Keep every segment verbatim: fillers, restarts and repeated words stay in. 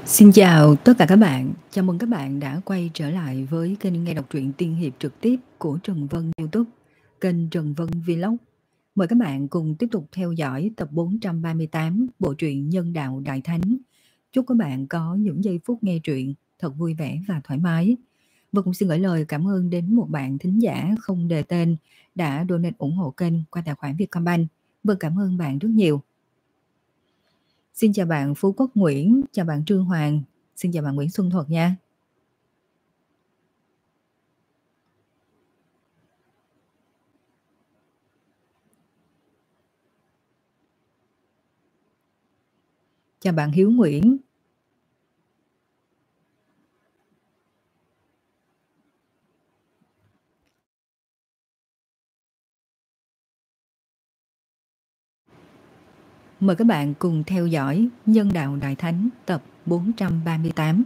Xin chào tất cả các bạn, chào mừng các bạn đã quay trở lại với kênh nghe đọc truyện tiên hiệp trực tiếp của Trần Vân YouTube, kênh Trần Vân Vlog. Mời các bạn cùng tiếp tục theo dõi tập bốn trăm ba mươi tám bộ truyện Nhân Đạo Đại Thánh. Chúc các bạn có những giây phút nghe truyện thật vui vẻ và thoải mái. Và cũng xin gửi lời cảm ơn đến một bạn thính giả không đề tên đã donate ủng hộ kênh qua tài khoản Vietcombank. Vâng, cảm ơn bạn rất nhiều. Xin chào bạn Phú Quốc Nguyễn, chào bạn Trương Hoàng, xin chào bạn Nguyễn Xuân Thuật nha. Chào bạn Hiếu Nguyễn. Mời các bạn cùng theo dõi Nhân Đạo Đại Thánh tập bốn trăm ba mươi tám.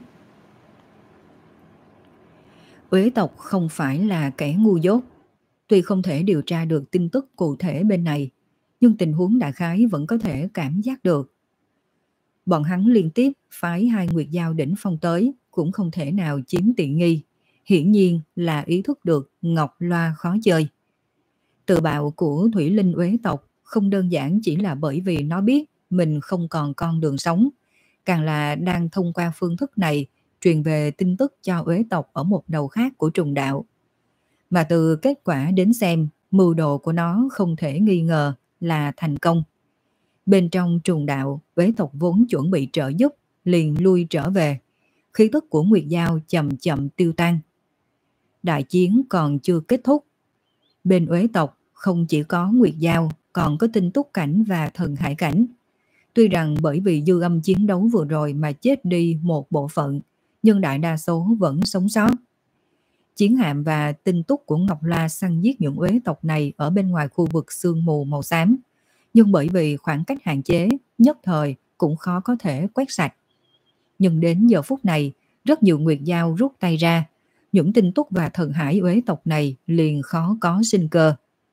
Uế tộc không phải là kẻ ngu dốt. Tuy không thể điều tra được tin tức cụ thể bên này, nhưng tình huống đại khái vẫn có thể cảm giác được. Bọn hắn liên tiếp phái hai nguyệt giao đỉnh phong tới cũng không thể nào chiếm tiện nghi. Hiển nhiên là ý thức được Ngọc Loa khó chơi. Tự bạo của Thủy Linh Uế tộc không đơn giản chỉ là bởi vì nó biết mình không còn con đường sống, càng là đang thông qua phương thức này truyền về tin tức cho Uế tộc ở một đầu khác của trùng đạo. Mà từ kết quả đến xem, mưu đồ của nó không thể nghi ngờ là thành công. Bên trong trùng đạo, Uế tộc vốn chuẩn bị trợ giúp, liền lui trở về. Khí tức của Nguyệt Giao chậm chậm tiêu tan. Đại chiến còn chưa kết thúc. Bên Uế tộc không chỉ có Nguyệt Giao, còn có Tinh Túc Cảnh và Thần Hải Cảnh. Tuy rằng bởi vì dư âm chiến đấu vừa rồi mà chết đi một bộ phận, nhưng đại đa số vẫn sống sót. Chiến hạm và Tinh Túc của Ngọc La săn giết những Uế tộc này ở bên ngoài khu vực sương mù màu xám, nhưng bởi vì khoảng cách hạn chế, nhất thời cũng khó có thể quét sạch. Nhưng đến giờ phút này, rất nhiều Nguyệt Giao rút tay ra, những Tinh Túc và Thần Hải Uế tộc này liền khó có sinh cơ.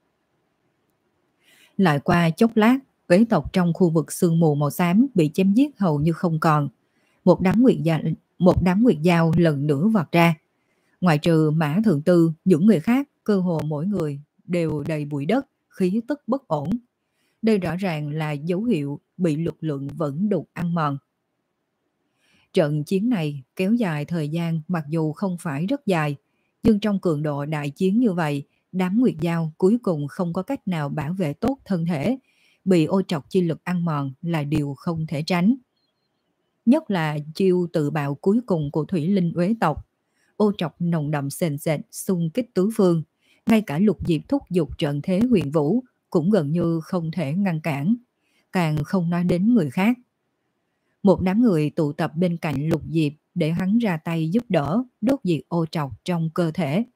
Lại qua chốc lát, Uế tộc trong khu vực sương mù màu xám bị chém giết hầu như không còn. Một đám Nguyệt Giao, một đám Nguyệt Giao lần nữa vọt ra. Ngoại trừ Mã Thượng Tư, những người khác cơ hồ mỗi người đều đầy bụi đất, khí tức bất ổn. Đây rõ ràng là dấu hiệu bị lực lượng vẫn đục ăn mòn. Trận chiến này kéo dài thời gian mặc dù không phải rất dài, nhưng trong cường độ đại chiến như vậy, đám Nguyệt Giao cuối cùng không có cách nào bảo vệ tốt thân thể, bị ô trọc chi lực ăn mòn là điều không thể tránh. Nhất là chiêu tự bạo cuối cùng của Thủy Linh Uế tộc, ô trọc nồng đậm sền sệt xung kích tứ phương, ngay cả Lục Diệp thúc giục trận thế huyền vũ cũng gần như không thể ngăn cản, càng không nói đến người khác. Một đám người tụ tập bên cạnh Lục Diệp để hắn ra tay giúp đỡ đốt diệt ô trọc trong cơ thể.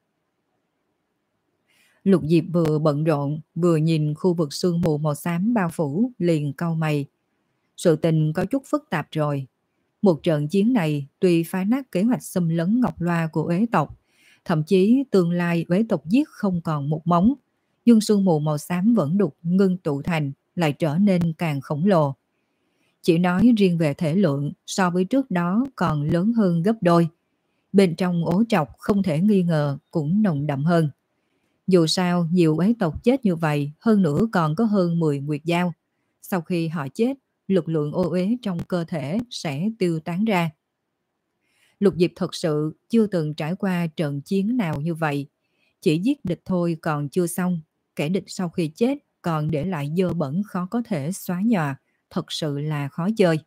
Lục Diệp vừa bận rộn vừa nhìn khu vực sương mù màu xám bao phủ liền cau mày. Sự tình có chút phức tạp rồi. Một trận chiến này tuy phá nát kế hoạch xâm lấn Ngọc Loa của Uế tộc, thậm chí tương lai Uế tộc giết không còn một móng, nhưng sương mù màu xám vẫn đục ngưng tụ thành lại trở nên càng khổng lồ. Chỉ nói riêng về thể lượng so với trước đó còn lớn hơn gấp đôi. Bên trong ố trọc không thể nghi ngờ cũng nồng đậm hơn. Dù sao nhiều Uế tộc chết như vậy, hơn nữa còn có hơn mười Nguyệt Giao. Sau khi họ chết, lực lượng ô uế trong cơ thể sẽ tiêu tán ra. Lục Diệp thật sự chưa từng trải qua trận chiến nào như vậy. Chỉ giết địch thôi còn chưa xong, kẻ địch sau khi chết còn để lại dơ bẩn khó có thể xóa nhòa, thật sự là khó chơi.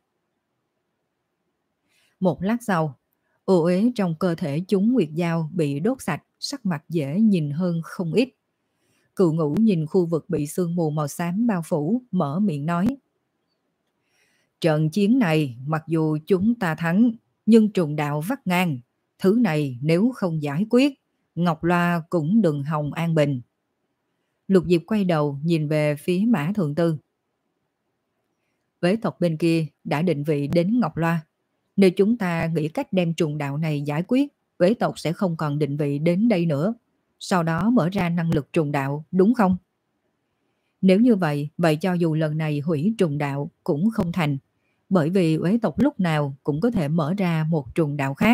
Một lát sau, ô uế trong cơ thể chúng Nguyệt Giao bị đốt sạch, sắc mặt dễ nhìn hơn không ít. Cựu Ngũ nhìn khu vực bị sương mù màu xám bao phủ, mở miệng nói: Trận chiến này mặc dù chúng ta thắng, nhưng trùng đạo vắt ngang. Thứ này nếu không giải quyết, Ngọc Loa cũng đừng hòng an bình. Lục Diệp quay đầu nhìn về phía Mã Thượng Tư. Uế tộc bên kia đã định vị đến Ngọc Loa. Nếu chúng ta nghĩ cách đem trùng đạo này giải quyết, Uế tộc sẽ không còn định vị đến đây nữa. Sau đó mở ra năng lực trùng đạo, đúng không? Nếu như vậy, vậy cho dù lần này hủy trùng đạo cũng không thành. bởi vì uế tộc lúc nào cũng có thể mở ra một trùng đạo khác.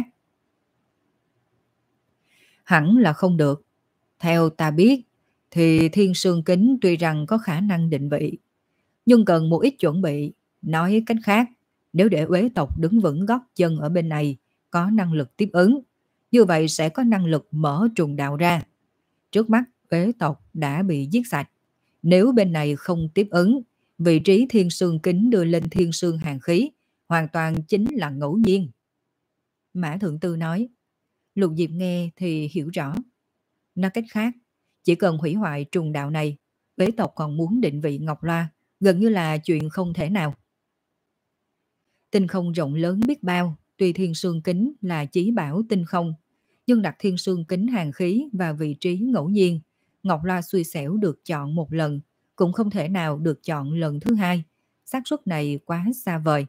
Hẳn là không được. Theo ta biết, thì Thiên Sương Kính tuy rằng có khả năng định vị, nhưng cần một ít chuẩn bị. Nói cách khác, nếu để uế tộc đứng vững gót chân ở bên này, có năng lực tiếp ứng, như vậy sẽ có năng lực mở trùng đạo ra. Trước mắt, uế tộc đã bị giết sạch. Nếu bên này không tiếp ứng, vị trí Thiên Sương Kính đưa lên Thiên Sương Hàn Khí hoàn toàn chính là ngẫu nhiên. Mã Thượng Tư nói. Lục Diệp nghe thì hiểu rõ. Nói cách khác, chỉ cần hủy hoại trùng đạo này, uế tộc còn muốn định vị Ngọc Loa gần như là chuyện không thể nào. Tinh không rộng lớn biết bao, tuy Thiên Sương Kính là chí bảo tinh không, nhưng đặt Thiên Sương Kính Hàn Khí vào vị trí ngẫu nhiên, Ngọc Loa xui xẻo được chọn một lần, cũng không thể nào được chọn lần thứ hai. Xác suất này quá xa vời.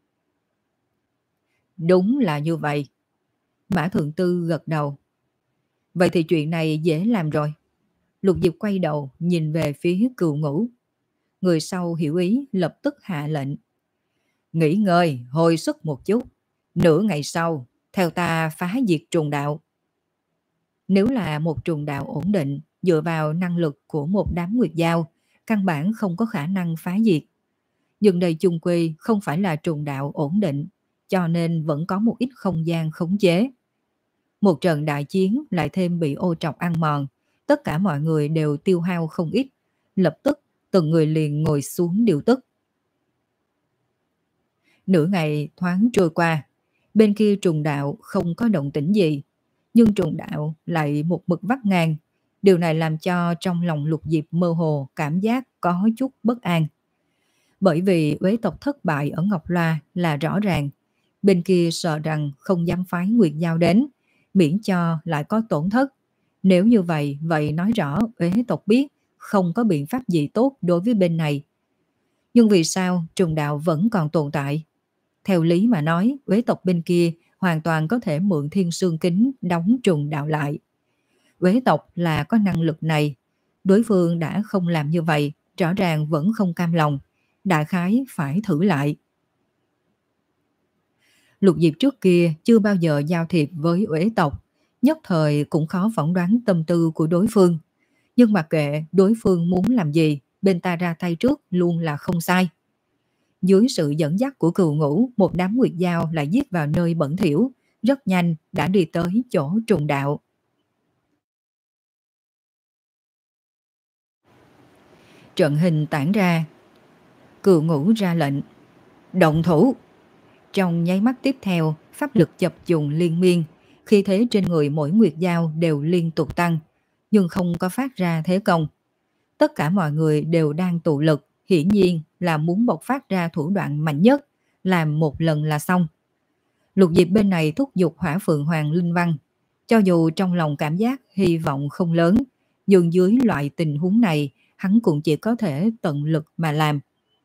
Đúng là như vậy. Mã Thượng Tư gật đầu. Vậy thì chuyện này dễ làm rồi. Lục Diệp quay đầu nhìn về phía Cừu Ngũ. Người sau hiểu ý lập tức hạ lệnh. Nghỉ ngơi, hồi sức một chút. Nửa ngày sau, theo ta phá diệt trùng đạo. Nếu là một trùng đạo ổn định, dựa vào năng lực của một đám nguyệt dao, căn bản không có khả năng phá diệt. Nhưng đây chung quy không phải là trùng đạo ổn định, cho nên vẫn có một ít không gian khống chế. Một trận đại chiến lại thêm bị ô trọc ăn mòn, tất cả mọi người đều tiêu hao không ít. Lập tức, từng người liền ngồi xuống điều tức. Nửa ngày thoáng trôi qua, bên kia trùng đạo không có động tĩnh gì, nhưng trùng đạo lại một mực vắt ngang. Điều này làm cho trong lòng Lục Diệp mơ hồ cảm giác có chút bất an. Bởi vì uế tộc thất bại ở Ngọc Loa là rõ ràng, bên kia sợ rằng không dám phái nguyệt giao đến, miễn cho lại có tổn thất. Nếu như vậy, vậy nói rõ uế tộc biết không có biện pháp gì tốt đối với bên này. Nhưng vì sao trùng đạo vẫn còn tồn tại? Theo lý mà nói, uế tộc bên kia hoàn toàn có thể mượn Thiên Sương Kính đóng trùng đạo lại. Uế tộc là có năng lực này. Đối phương đã không làm như vậy, rõ ràng vẫn không cam lòng. Đại khái phải thử lại. Lục Diệp trước kia chưa bao giờ giao thiệp với uế tộc, nhất thời cũng khó phỏng đoán tâm tư của đối phương. Nhưng mặc kệ đối phương muốn làm gì, bên ta ra tay trước luôn là không sai. Dưới sự dẫn dắt của Cừu Ngũ, một đám nguyệt dao lại giết vào nơi bẩn thỉu, rất nhanh đã đi tới chỗ trùng đạo. Trận hình tản ra, Cừu Ngũ ra lệnh, động thủ. Trong nháy mắt tiếp theo, pháp lực chập trùng liên miên, khi thế trên người mỗi nguyệt dao đều liên tục tăng, nhưng không có phát ra thế công. Tất cả mọi người đều đang tụ lực, hiển nhiên là muốn bộc phát ra thủ đoạn mạnh nhất, làm một lần là xong. Lục Diệp bên này thúc giục Hỏa Phượng Hoàng Linh Văn, cho dù trong lòng cảm giác hy vọng không lớn, nhưng dưới loại tình huống này, hắn cũng chỉ có thể tận lực mà làm.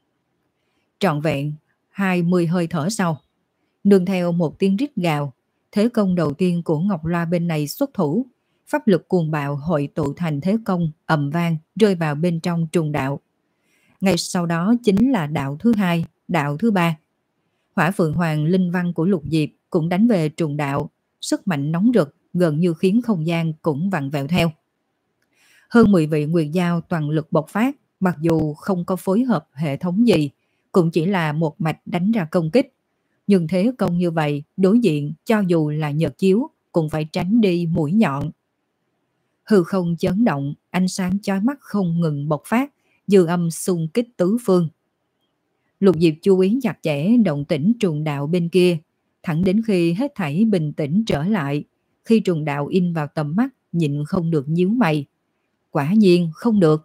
Trọn vẹn hai mươi hơi thở sau, nương theo một tiếng rít gào, thế công đầu tiên của Ngọc Loa bên này xuất thủ, pháp lực cuồng bạo hội tụ thành thế công ầm vang rơi vào bên trong trùng đạo. Ngay sau đó chính là đạo thứ hai, đạo thứ ba. Hỏa Phượng Hoàng Linh Văn của Lục Diệp cũng đánh về trùng đạo, sức mạnh nóng rực gần như khiến không gian cũng vặn vẹo theo. Hơn mười vị nguyệt dao toàn lực bộc phát, mặc dù không có phối hợp hệ thống gì, cũng chỉ là một mạch đánh ra công kích. Nhưng thế công như vậy, đối diện cho dù là nhật chiếu cũng phải tránh đi mũi nhọn. Hư không chấn động, ánh sáng chói mắt không ngừng bộc phát, dư âm xung kích tứ phương. Lục Diệp chú ý chặt chẽ động tĩnh trùng đạo bên kia, thẳng đến khi hết thảy bình tĩnh trở lại, khi trùng đạo in vào tầm mắt, nhịn không được nhíu mày. Quả nhiên không được.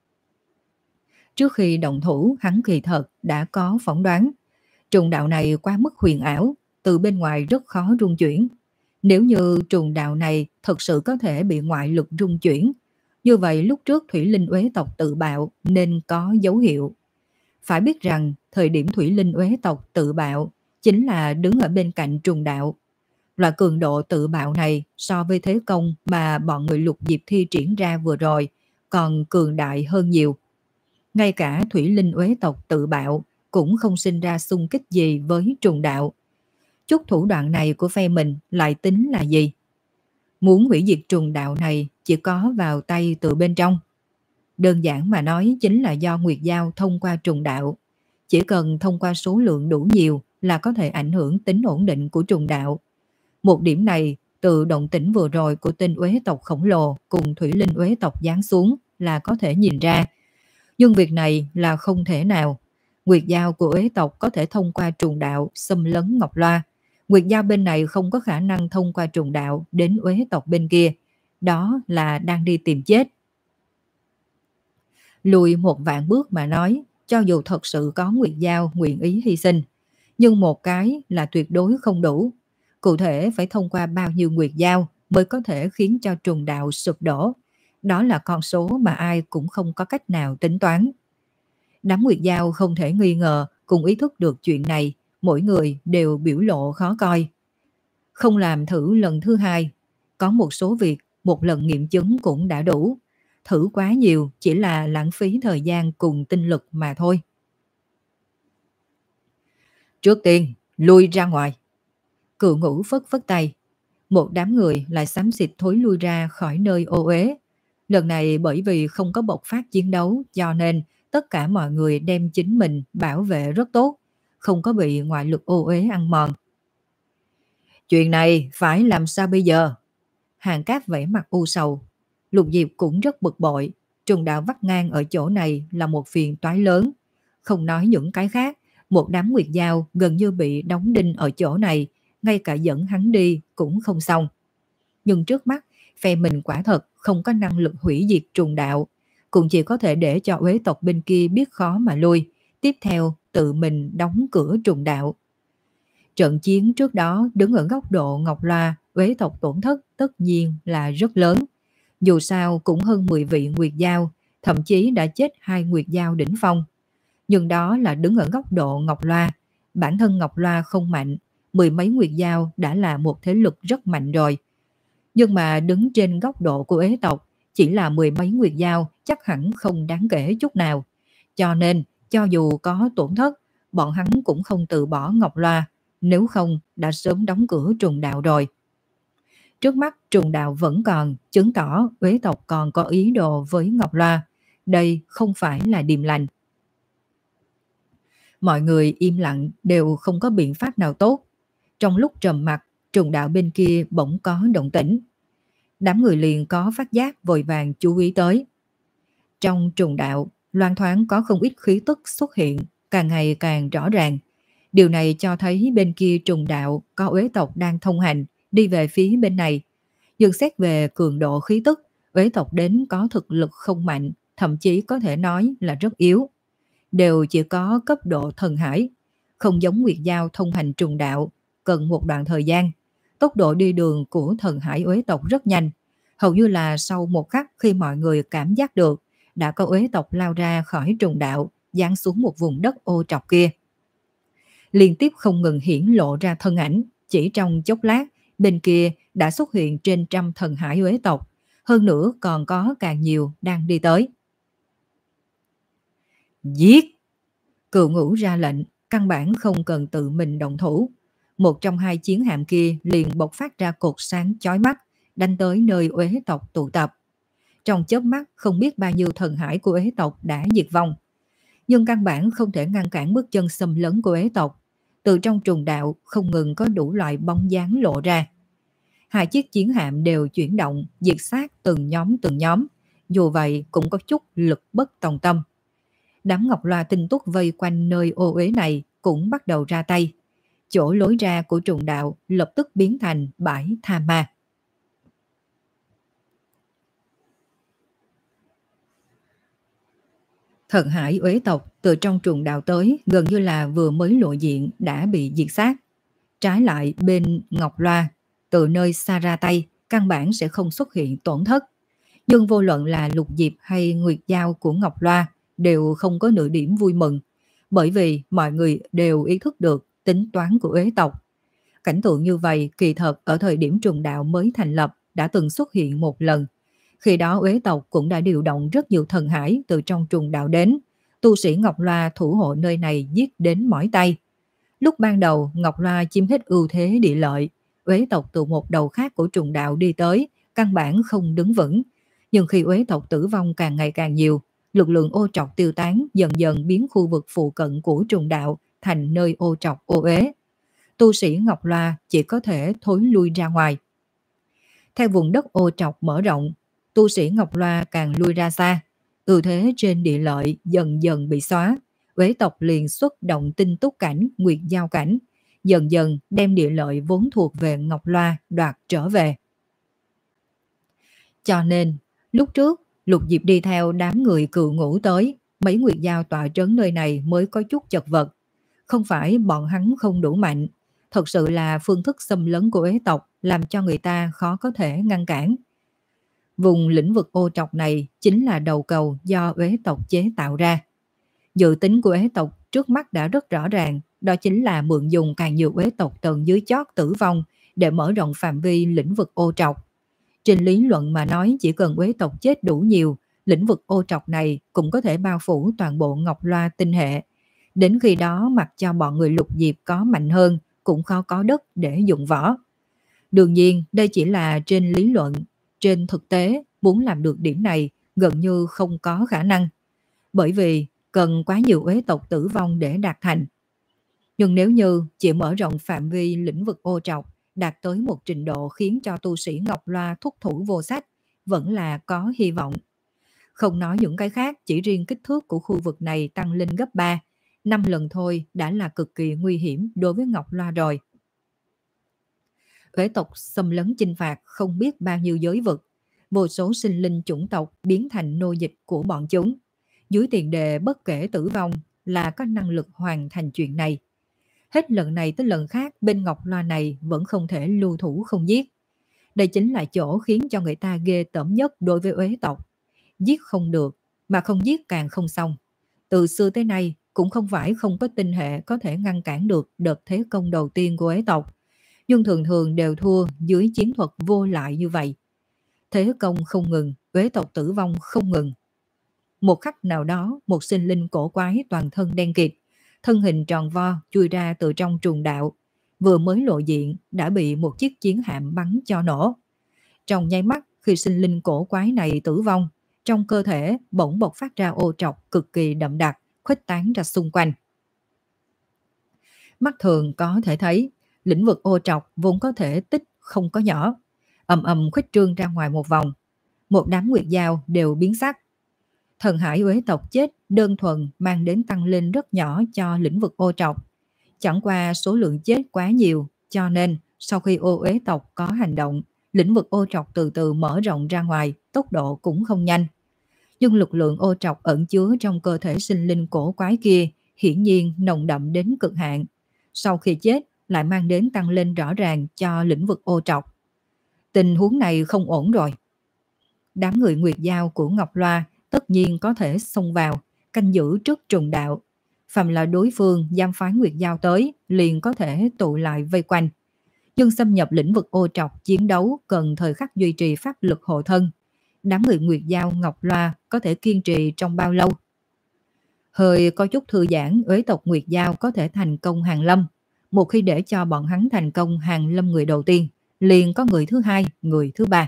Trước khi động thủ, hắn kỳ thật đã có phỏng đoán. Trùng đạo này quá mức huyền ảo, từ bên ngoài rất khó rung chuyển. Nếu như trùng đạo này thật sự có thể bị ngoại lực rung chuyển, như vậy lúc trước Thủy Linh uế tộc tự bạo nên có dấu hiệu. Phải biết rằng thời điểm Thủy Linh uế tộc tự bạo chính là đứng ở bên cạnh trùng đạo. Loại cường độ tự bạo này so với thế công mà bọn người Lục Diệp thi triển ra vừa rồi còn cường đại hơn nhiều. Ngay cả Thủy Linh uế tộc tự bạo cũng không sinh ra xung kích gì với trùng đạo. Chút thủ đoạn này của phe mình lại tính là gì? Muốn hủy diệt trùng đạo này chỉ có vào tay từ bên trong. Đơn giản mà nói chính là do Nguyệt Giao thông qua trùng đạo. Chỉ cần thông qua số lượng đủ nhiều là có thể ảnh hưởng tính ổn định của trùng đạo. Một điểm này từ động tĩnh vừa rồi của tên uế tộc khổng lồ cùng thủy linh uế tộc giáng xuống là có thể nhìn ra. Nhưng việc này là không thể nào. Nguyệt Giao của uế tộc có thể thông qua trùng đạo xâm lấn Ngọc Loa. Nguyệt Giao bên này không có khả năng thông qua trùng đạo đến uế tộc bên kia. Đó là đang đi tìm chết. Lùi một vạn bước mà nói, cho dù thật sự có Nguyệt Giao nguyện ý hy sinh, nhưng một cái là tuyệt đối không đủ. Cụ thể phải thông qua bao nhiêu Nguyệt Giao mới có thể khiến cho trùng đạo sụp đổ. Đó là con số mà ai cũng không có cách nào tính toán. Đám Nguyệt Giao không thể nghi ngờ cùng ý thức được chuyện này, mỗi người đều biểu lộ khó coi. Không làm thử lần thứ hai, có một số việc một lần nghiệm chứng cũng đã đủ. Thử quá nhiều chỉ là lãng phí thời gian cùng tinh lực mà thôi. Trước tiên, lui ra ngoài. Cựu Ngũ phất phất tay. Một đám người lại xám xịt thối lui ra khỏi nơi ô uế. Lần này bởi vì không có bộc phát chiến đấu cho nên tất cả mọi người đem chính mình bảo vệ rất tốt, không có bị ngoại lực ô uế ăn mòn. Chuyện này phải làm sao bây giờ? Hàng Cát vẫy mặt u sầu. Lục Diệp cũng rất bực bội. Trùng đạo vắt ngang ở chỗ này là một phiền toái lớn. Không nói những cái khác, một đám Nguyệt Giao gần như bị đóng đinh ở chỗ này, ngay cả dẫn hắn đi cũng không xong. Nhưng trước mắt, phe mình quả thật không có năng lực hủy diệt trùng đạo, cũng chỉ có thể để cho uế tộc bên kia biết khó mà lui, tiếp theo tự mình đóng cửa trùng đạo. Trận chiến trước đó đứng ở góc độ Ngọc Loa, uế tộc tổn thất tất nhiên là rất lớn. Dù sao cũng hơn mười vị Nguyệt Giao, thậm chí đã chết hai Nguyệt Giao đỉnh phong. Nhưng đó là đứng ở góc độ Ngọc Loa. Bản thân Ngọc Loa không mạnh, mười mấy Nguyệt Giao đã là một thế lực rất mạnh rồi. Nhưng mà đứng trên góc độ của uế tộc, chỉ là mười mấy Nguyệt Giao chắc hẳn không đáng kể chút nào. Cho nên, cho dù có tổn thất, bọn hắn cũng không từ bỏ Ngọc Loa, nếu không đã sớm đóng cửa trùng đạo rồi. Trước mắt trùng đạo vẫn còn, chứng tỏ uế tộc còn có ý đồ với Ngọc Loa. Đây không phải là điềm lành. Mọi người im lặng đều không có biện pháp nào tốt. Trong lúc trầm mặc, trùng đạo bên kia bỗng có động tĩnh. Đám người liền có phát giác vội vàng chú ý tới. Trong trùng đạo, loan thoáng có không ít khí tức xuất hiện, càng ngày càng rõ ràng. Điều này cho thấy bên kia trùng đạo có uế tộc đang thông hành, đi về phía bên này. Nhưng xét về cường độ khí tức, uế tộc đến có thực lực không mạnh, thậm chí có thể nói là rất yếu. Đều chỉ có cấp độ thần hải, không giống Nguyệt Giao thông hành trùng đạo, cần một đoạn thời gian. Tốc độ đi đường của thần hải uế tộc rất nhanh, hầu như là sau một khắc khi mọi người cảm giác được, đã có uế tộc lao ra khỏi trùng đạo, giáng xuống một vùng đất ô trọc kia. Liên tiếp không ngừng hiển lộ ra thân ảnh, chỉ trong chốc lát, bên kia đã xuất hiện trên trăm thần hải uế tộc, hơn nữa còn có càng nhiều đang đi tới. Giết! Cựu Ngũ ra lệnh, căn bản không cần tự mình động thủ. Một trong hai chiến hạm kia liền bộc phát ra cột sáng chói mắt, đánh tới nơi uế tộc tụ tập. Trong chớp mắt không biết bao nhiêu thần hải của uế tộc đã diệt vong. Nhưng căn bản không thể ngăn cản bước chân xâm lấn của uế tộc. Từ trong trùng đạo không ngừng có đủ loại bóng dáng lộ ra. Hai chiếc chiến hạm đều chuyển động, diệt sát từng nhóm từng nhóm. Dù vậy cũng có chút lực bất tòng tâm. Đám Ngọc Loa tinh túc vây quanh nơi ô uế này cũng bắt đầu ra tay. Chỗ lối ra của trùng đạo lập tức biến thành bãi tha ma. Thần hải uế tộc từ trong trùng đạo tới gần như là vừa mới lộ diện đã bị diệt sát. Trái lại bên Ngọc Loa, từ nơi xa ra tay, căn bản sẽ không xuất hiện tổn thất. Nhưng vô luận là Lục Diệp hay Nguyệt Giao của Ngọc Loa đều không có nửa điểm vui mừng, bởi vì mọi người đều ý thức được tính toán của uế tộc. Cảnh tượng như vậy kỳ thật ở thời điểm trùng đạo mới thành lập đã từng xuất hiện một lần. Khi đó uế tộc cũng đã điều động rất nhiều thần hải từ trong trùng đạo đến, Tu sĩ Ngọc Loa thủ hộ nơi này giết đến mỏi tay. Lúc ban đầu Ngọc Loa chiếm hết ưu thế địa lợi, uế tộc từ một đầu khác của trùng đạo đi tới, căn bản không đứng vững. Nhưng khi uế tộc tử vong càng ngày càng nhiều, lực lượng ô trọc tiêu tán dần dần biến khu vực phụ cận của trùng đạo thành nơi ô trọc ô uế. Tu sĩ Ngọc Loa chỉ có thể thối lui ra ngoài. Theo vùng đất ô trọc mở rộng, tu sĩ Ngọc Loa càng lui ra xa, ưu thế trên địa lợi dần dần bị xóa. Uế tộc liền xuất động tinh túc cảnh, nguyệt giao cảnh, dần dần đem địa lợi vốn thuộc về Ngọc Loa đoạt trở về. Cho nên, lúc trước, Lục Diệp đi theo đám người cựu ngũ tới, mấy nguyệt giao tọa trấn nơi này mới có chút chật vật. Không phải bọn hắn không đủ mạnh, thật sự là phương thức xâm lấn của uế tộc làm cho người ta khó có thể ngăn cản. Vùng lĩnh vực ô trọc này chính là đầu cầu do uế tộc chế tạo ra. Dự tính của uế tộc trước mắt đã rất rõ ràng, đó chính là mượn dùng càng nhiều uế tộc tầng dưới chót tử vong để mở rộng phạm vi lĩnh vực ô trọc. Trên lý luận mà nói, chỉ cần uế tộc chết đủ nhiều, lĩnh vực ô trọc này cũng có thể bao phủ toàn bộ Ngọc Loa tinh hệ. Đến khi đó mặc cho bọn người Lục Diệp có mạnh hơn cũng khó có đất để dụng võ. Đương nhiên đây chỉ là trên lý luận, trên thực tế muốn làm được điểm này gần như không có khả năng. Bởi vì cần quá nhiều uế tộc tử vong để đạt thành. Nhưng nếu như chỉ mở rộng phạm vi lĩnh vực ô trọc đạt tới một trình độ khiến cho tu sĩ Ngọc Loa thúc thủ vô sách, vẫn là có hy vọng. Không nói những cái khác, chỉ riêng kích thước của khu vực này tăng lên gấp ba, năm lần thôi đã là cực kỳ nguy hiểm đối với Ngọc Loa rồi. Uế tộc xâm lấn chinh phạt không biết bao nhiêu giới vực, vô số sinh linh chủng tộc biến thành nô dịch của bọn chúng. Dưới tiền đề bất kể tử vong là có năng lực hoàn thành chuyện này. Hết lần này tới lần khác bên Ngọc Loa này vẫn không thể lưu thủ không giết. Đây chính là chỗ khiến cho người ta ghê tởm nhất đối với uế tộc. Giết không được, mà không giết càng không xong. Từ xưa tới nay cũng không phải không có tinh hệ có thể ngăn cản được đợt thế công đầu tiên của uế tộc. Nhưng thường thường đều thua dưới chiến thuật vô lại như vậy. Thế công không ngừng, uế tộc tử vong không ngừng. Một khắc nào đó, một sinh linh cổ quái toàn thân đen kịt, thân hình tròn vo chui ra từ trong trùng đạo, vừa mới lộ diện đã bị một chiếc chiến hạm bắn cho nổ. Trong nháy mắt khi sinh linh cổ quái này tử vong, trong cơ thể bỗng bộc phát ra ô trọc cực kỳ đậm đặc, khuếch tán ra xung quanh. Mắt thường có thể thấy, lĩnh vực ô trọc vốn có thể tích không có nhỏ, ầm ầm khuếch trương ra ngoài một vòng. Một đám nguyệt dao đều biến sắc. Thần hải uế tộc chết đơn thuần mang đến tăng lên rất nhỏ cho lĩnh vực ô trọc. Chẳng qua số lượng chết quá nhiều, cho nên sau khi ô uế tộc có hành động, lĩnh vực ô trọc từ từ mở rộng ra ngoài, tốc độ cũng không nhanh. Nhưng lực lượng ô trọc ẩn chứa trong cơ thể sinh linh cổ quái kia hiển nhiên nồng đậm đến cực hạn. Sau khi chết lại mang đến tăng lên rõ ràng cho lĩnh vực ô trọc. Tình huống này không ổn rồi. Đám người nguyệt giao của Ngọc Loa tất nhiên có thể xông vào, canh giữ trước trùng đạo. Phàm là đối phương giam phái nguyệt giao tới, liền có thể tụ lại vây quanh. Nhưng xâm nhập lĩnh vực ô trọc chiến đấu cần thời khắc duy trì pháp lực hộ thân. Đám người nguyệt giao Ngọc Loa có thể kiên trì trong bao lâu? Hơi có chút thư giãn, uế tộc nguyệt giao có thể thành công hàng lâm. Một khi để cho bọn hắn thành công hàng lâm người đầu tiên, liền có người thứ hai, người thứ ba.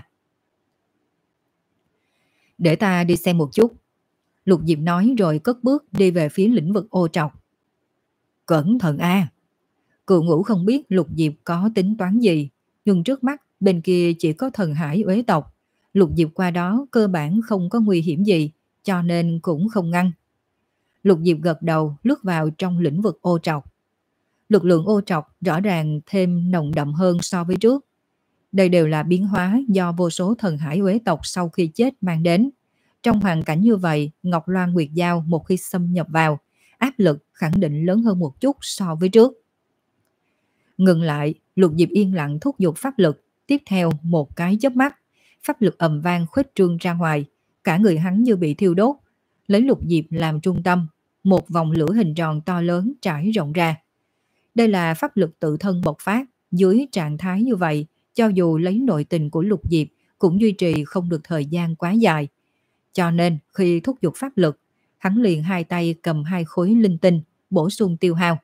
Để ta đi xem một chút. Lục Diệp nói rồi cất bước đi về phía lĩnh vực ô trọc. Cẩn thận a! Cựu ngũ không biết Lục Diệp có tính toán gì, nhưng trước mắt bên kia chỉ có thần hải uế tộc. Lục Diệp qua đó cơ bản không có nguy hiểm gì, cho nên cũng không ngăn. Lục Diệp gật đầu lướt vào trong lĩnh vực ô trọc. Lực lượng ô trọc rõ ràng thêm nồng đậm hơn so với trước. Đây đều là biến hóa do vô số thần hải uế tộc sau khi chết mang đến. Trong hoàn cảnh như vậy, Ngọc Loan Nguyệt Giao một khi xâm nhập vào, áp lực khẳng định lớn hơn một chút so với trước. Ngừng lại, Lục Diệp yên lặng thúc giục pháp lực, tiếp theo một cái chớp mắt, pháp lực ầm vang khuếch trương ra ngoài, cả người hắn như bị thiêu đốt. Lấy Lục Diệp làm trung tâm, một vòng lửa hình tròn to lớn trải rộng ra. Đây là pháp lực tự thân bộc phát, dưới trạng thái như vậy, cho dù lấy nội tình của Lục Diệp cũng duy trì không được thời gian quá dài. Cho nên khi thúc giục pháp lực, hắn liền hai tay cầm hai khối linh tinh, bổ sung tiêu hao.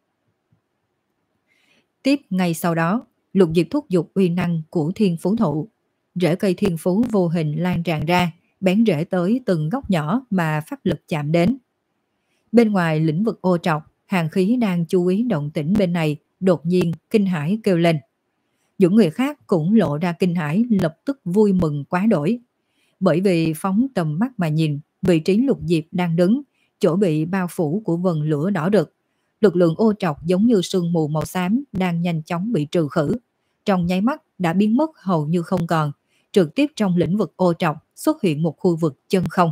Tiếp ngay sau đó, Lục Diệp thúc giục uy năng của thiên phú thụ. Rễ cây thiên phú vô hình lan tràn ra, bén rễ tới từng góc nhỏ mà pháp lực chạm đến. Bên ngoài lĩnh vực ô trọc, Hàn Khí đang chú ý động tĩnh bên này, đột nhiên kinh hãi kêu lên. Những người khác cũng lộ ra kinh hãi, lập tức vui mừng quá đổi. Bởi vì phóng tầm mắt mà nhìn, vị trí Lục Diệp đang đứng, chỗ bị bao phủ của vần lửa đỏ rực. Lực lượng ô trọc giống như sương mù màu xám đang nhanh chóng bị trừ khử. Trong nháy mắt đã biến mất hầu như không còn, trực tiếp trong lĩnh vực ô trọc xuất hiện một khu vực chân không.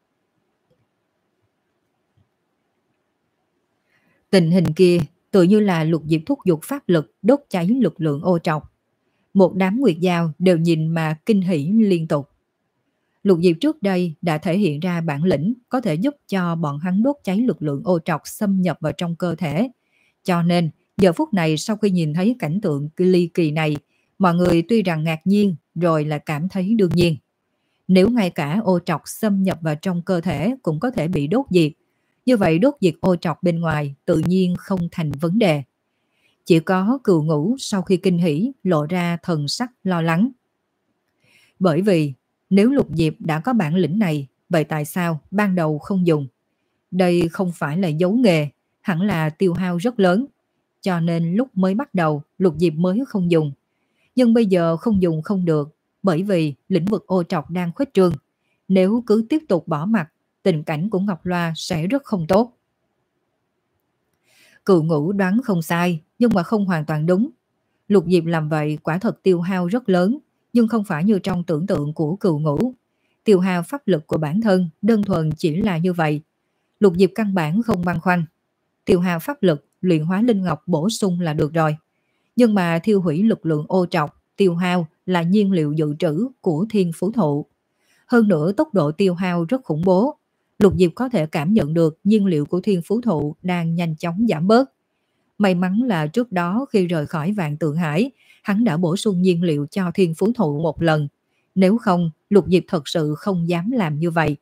Tình hình kia tự như là Lục Diệp thúc giục pháp lực đốt cháy lực lượng ô trọc. Một đám nguyệt dao đều nhìn mà kinh hỉ liên tục. Lục Diệp trước đây đã thể hiện ra bản lĩnh có thể giúp cho bọn hắn đốt cháy lực lượng ô trọc xâm nhập vào trong cơ thể. Cho nên, giờ phút này sau khi nhìn thấy cảnh tượng ly kỳ này, mọi người tuy rằng ngạc nhiên rồi là cảm thấy đương nhiên. Nếu ngay cả ô trọc xâm nhập vào trong cơ thể cũng có thể bị đốt diệt, như vậy đốt diệt ô trọc bên ngoài tự nhiên không thành vấn đề. Chỉ có Cừu Ngũ sau khi kinh hỉ lộ ra thần sắc lo lắng. Bởi vì nếu Lục Diệp đã có bản lĩnh này, vậy tại sao ban đầu không dùng? Đây không phải là giấu nghề, hẳn là tiêu hao rất lớn. Cho nên lúc mới bắt đầu Lục Diệp mới không dùng. Nhưng bây giờ không dùng không được, bởi vì lĩnh vực ô trọc đang khuếch trương. Nếu cứ tiếp tục bỏ mặc, tình cảnh của Ngọc Loa sẽ rất không tốt. Cừu Ngũ đoán không sai, nhưng mà không hoàn toàn đúng. Lục Diệp làm vậy quả thật tiêu hao rất lớn, nhưng không phải như trong tưởng tượng của Cừu Ngũ. Tiêu hao pháp lực của bản thân đơn thuần chỉ là như vậy. Lục Diệp căn bản không băn khoăn. Tiêu hao pháp lực, luyện hóa linh ngọc bổ sung là được rồi. Nhưng mà thiêu hủy lực lượng ô trọc, tiêu hao là nhiên liệu dự trữ của thiên phú thụ. Hơn nữa tốc độ tiêu hao rất khủng bố. Lục Diệp có thể cảm nhận được nhiên liệu của thiên phú thụ đang nhanh chóng giảm bớt. May mắn là trước đó khi rời khỏi Vạn Tượng Hải, hắn đã bổ sung nhiên liệu cho thiên phú thụ một lần. Nếu không, Lục Diệp thật sự không dám làm như vậy.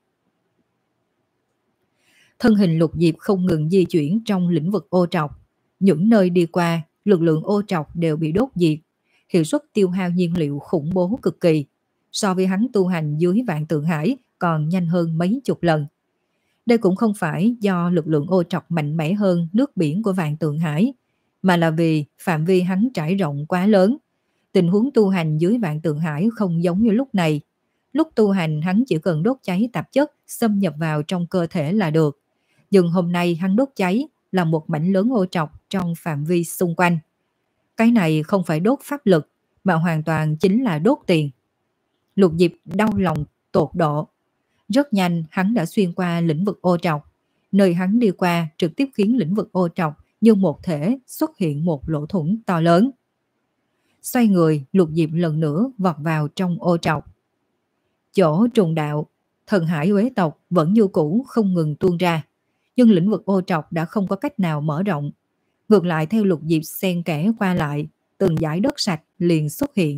Thân hình Lục Diệp không ngừng di chuyển trong lĩnh vực ô trọc. Những nơi đi qua, lực lượng ô trọc đều bị đốt diệt. Hiệu suất tiêu hao nhiên liệu khủng bố cực kỳ. So với hắn tu hành dưới Vạn Tượng Hải còn nhanh hơn mấy chục lần. Đây cũng không phải do lực lượng ô trọc mạnh mẽ hơn nước biển của Vạn Tượng Hải, mà là vì phạm vi hắn trải rộng quá lớn. Tình huống tu hành dưới Vạn Tượng Hải không giống như lúc này. Lúc tu hành hắn chỉ cần đốt cháy tạp chất xâm nhập vào trong cơ thể là được. Nhưng hôm nay hắn đốt cháy là một mảnh lớn ô trọc trong phạm vi xung quanh. Cái này không phải đốt pháp lực, mà hoàn toàn chính là đốt tiền. Lục Diệp đau lòng tột độ. Rất nhanh hắn đã xuyên qua lĩnh vực ô trọc. Nơi hắn đi qua trực tiếp khiến lĩnh vực ô trọc như một thể xuất hiện một lỗ thủng to lớn. Xoay người, Lục Diệp lần nữa vọt vào trong ô trọc. Chỗ trùng đạo, thần hải uế tộc vẫn như cũ không ngừng tuôn ra. Nhưng lĩnh vực ô trọc đã không có cách nào mở rộng. Ngược lại theo Lục Diệp xen kẽ qua lại, từng dải đất sạch liền xuất hiện.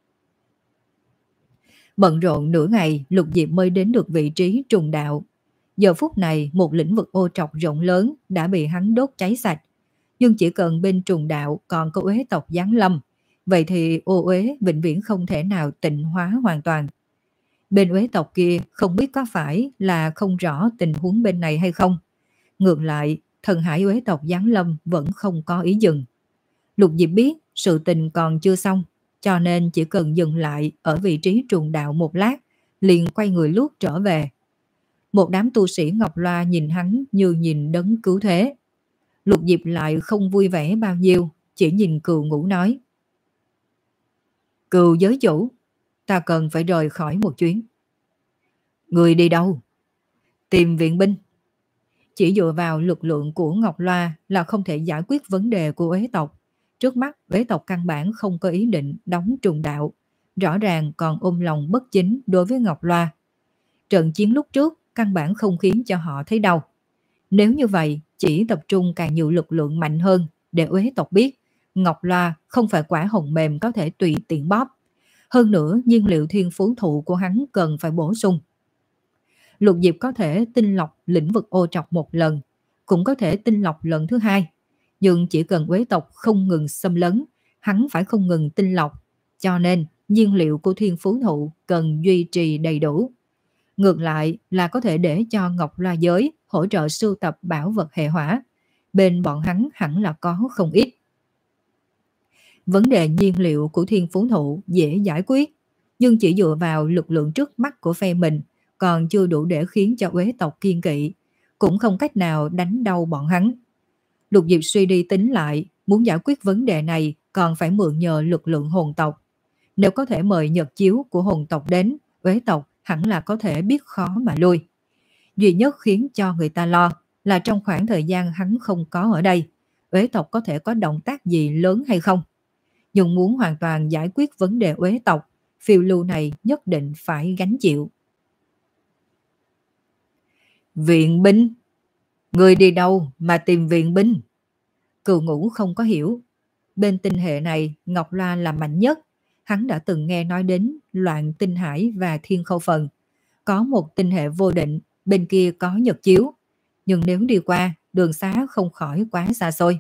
Bận rộn nửa ngày, Lục Diệp mới đến được vị trí trùng đạo. Giờ phút này, một lĩnh vực ô trọc rộng lớn đã bị hắn đốt cháy sạch. Nhưng chỉ cần bên trùng đạo còn có uế tộc giáng lâm, vậy thì ô uế vĩnh viễn không thể nào tịnh hóa hoàn toàn. Bên uế tộc kia không biết có phải là không rõ tình huống bên này hay không. Ngược lại, thần hải uế tộc giáng lâm vẫn không có ý dừng. Lục Diệp biết sự tình còn chưa xong, cho nên chỉ cần dừng lại ở vị trí trùng đạo một lát, liền quay người lút trở về. Một đám tu sĩ Ngọc Loa nhìn hắn như nhìn đấng cứu thế. Lục Diệp lại không vui vẻ bao nhiêu, chỉ nhìn Cừu Ngũ nói. Cừu giới chủ, ta cần phải rời khỏi một chuyến. Người đi đâu? Tìm viện binh. Chỉ dựa vào lực lượng của Ngọc Loa là không thể giải quyết vấn đề của uế tộc. Trước mắt, uế tộc căn bản không có ý định đóng trùng đạo. Rõ ràng còn ôm lòng bất chính đối với Ngọc Loa. Trận chiến lúc trước căn bản không khiến cho họ thấy đau. Nếu như vậy, chỉ tập trung càng nhiều lực lượng mạnh hơn để uế tộc biết Ngọc Loa không phải quả hồng mềm có thể tùy tiện bóp. Hơn nữa, nhiên liệu thiên phú thụ của hắn cần phải bổ sung. Lục Diệp có thể tinh lọc lĩnh vực ô trọc một lần, cũng có thể tinh lọc lần thứ hai. Nhưng chỉ cần quế tộc không ngừng xâm lấn, hắn phải không ngừng tinh lọc. Cho nên, nhiên liệu của thiên phú thụ cần duy trì đầy đủ. Ngược lại là có thể để cho Ngọc Loa Giới hỗ trợ sưu tập bảo vật hệ hỏa. Bên bọn hắn hẳn là có không ít. Vấn đề nhiên liệu của thiên phú thụ dễ giải quyết, nhưng chỉ dựa vào lực lượng trước mắt của phe mình còn chưa đủ để khiến cho uế tộc kiên kỵ, cũng không cách nào đánh đâu bọn hắn. Lục Diệp suy đi tính lại, muốn giải quyết vấn đề này còn phải mượn nhờ lực lượng hồn tộc. Nếu có thể mời nhật chiếu của hồn tộc đến, uế tộc hẳn là có thể biết khó mà lui. Duy nhất khiến cho người ta lo là trong khoảng thời gian hắn không có ở đây, uế tộc có thể có động tác gì lớn hay không. Nhưng muốn hoàn toàn giải quyết vấn đề uế tộc, phiêu lưu này nhất định phải gánh chịu. Viện binh? Người đi đâu mà tìm viện binh? Cừu Ngũ không có hiểu. Bên tinh hệ này, Ngọc Loa là mạnh nhất. Hắn đã từng nghe nói đến Loạn Tinh Hải và Thiên Khâu Phần. Có một tinh hệ vô định, bên kia có nhật chiếu. Nhưng nếu đi qua, đường xá không khỏi quá xa xôi.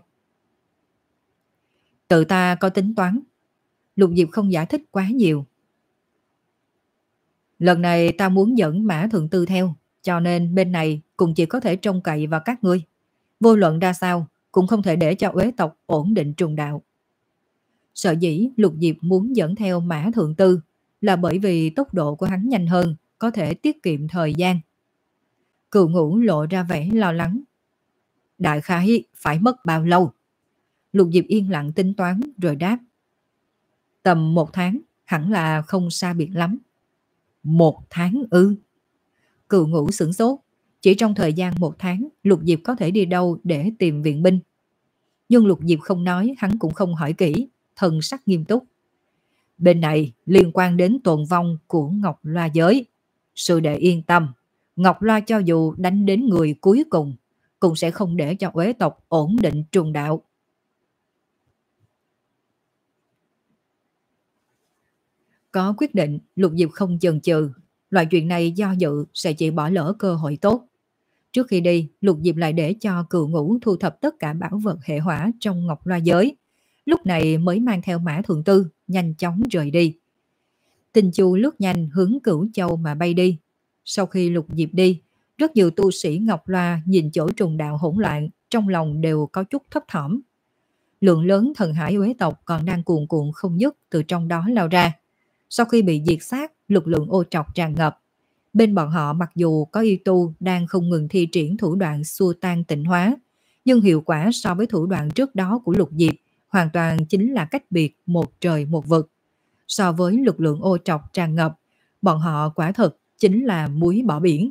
Tự ta có tính toán. Lục Diệp không giải thích quá nhiều. Lần này ta muốn dẫn Mã Thượng Tư theo, cho nên bên này cũng chỉ có thể trông cậy vào các ngươi. Vô luận ra sao, cũng không thể để cho uế tộc ổn định trùng đạo. Sở dĩ Lục Diệp muốn dẫn theo Mã Thượng Tư là bởi vì tốc độ của hắn nhanh hơn, có thể tiết kiệm thời gian. Cừu Ngũ lộ ra vẻ lo lắng. Đại khái phải mất bao lâu? Lục Diệp yên lặng tính toán rồi đáp. Tầm một tháng, hẳn là không xa biệt lắm. Một tháng ư? Cừu Ngũ sửng sốt. Chỉ trong thời gian một tháng, Lục Diệp có thể đi đâu để tìm viện binh? Nhưng Lục Diệp không nói, hắn cũng không hỏi kỹ, thần sắc nghiêm túc. Bên này liên quan đến tồn vong của Ngọc Loa Giới. Sư đệ yên tâm, Ngọc Loa cho dù đánh đến người cuối cùng, cũng sẽ không để cho uế tộc ổn định trùng đạo. Có quyết định, Lục Diệp không chần chừ. Loại chuyện này do dự sẽ chỉ bỏ lỡ cơ hội tốt. Trước khi đi, Lục Diệp lại để cho Cừu Ngũ thu thập tất cả bảo vật hệ hỏa trong Ngọc Loa Giới. Lúc này mới mang theo Mã Thượng Tư, nhanh chóng rời đi. Tinh Chu lướt nhanh hướng Cửu Châu mà bay đi. Sau khi Lục Diệp đi, rất nhiều tu sĩ Ngọc Loa nhìn chỗ trùng đạo hỗn loạn, trong lòng đều có chút thấp thỏm. Lượng lớn thần hải uế tộc còn đang cuồn cuộn không dứt từ trong đó lao ra. Sau khi bị diệt sát, lực lượng ô trọc tràn ngập. Bên bọn họ mặc dù có y tu đang không ngừng thi triển thủ đoạn xua tan tịnh hóa, nhưng hiệu quả so với thủ đoạn trước đó của Lục Diệp hoàn toàn chính là cách biệt một trời một vực. So với lực lượng ô trọc tràn ngập, bọn họ quả thực chính là muối bỏ biển.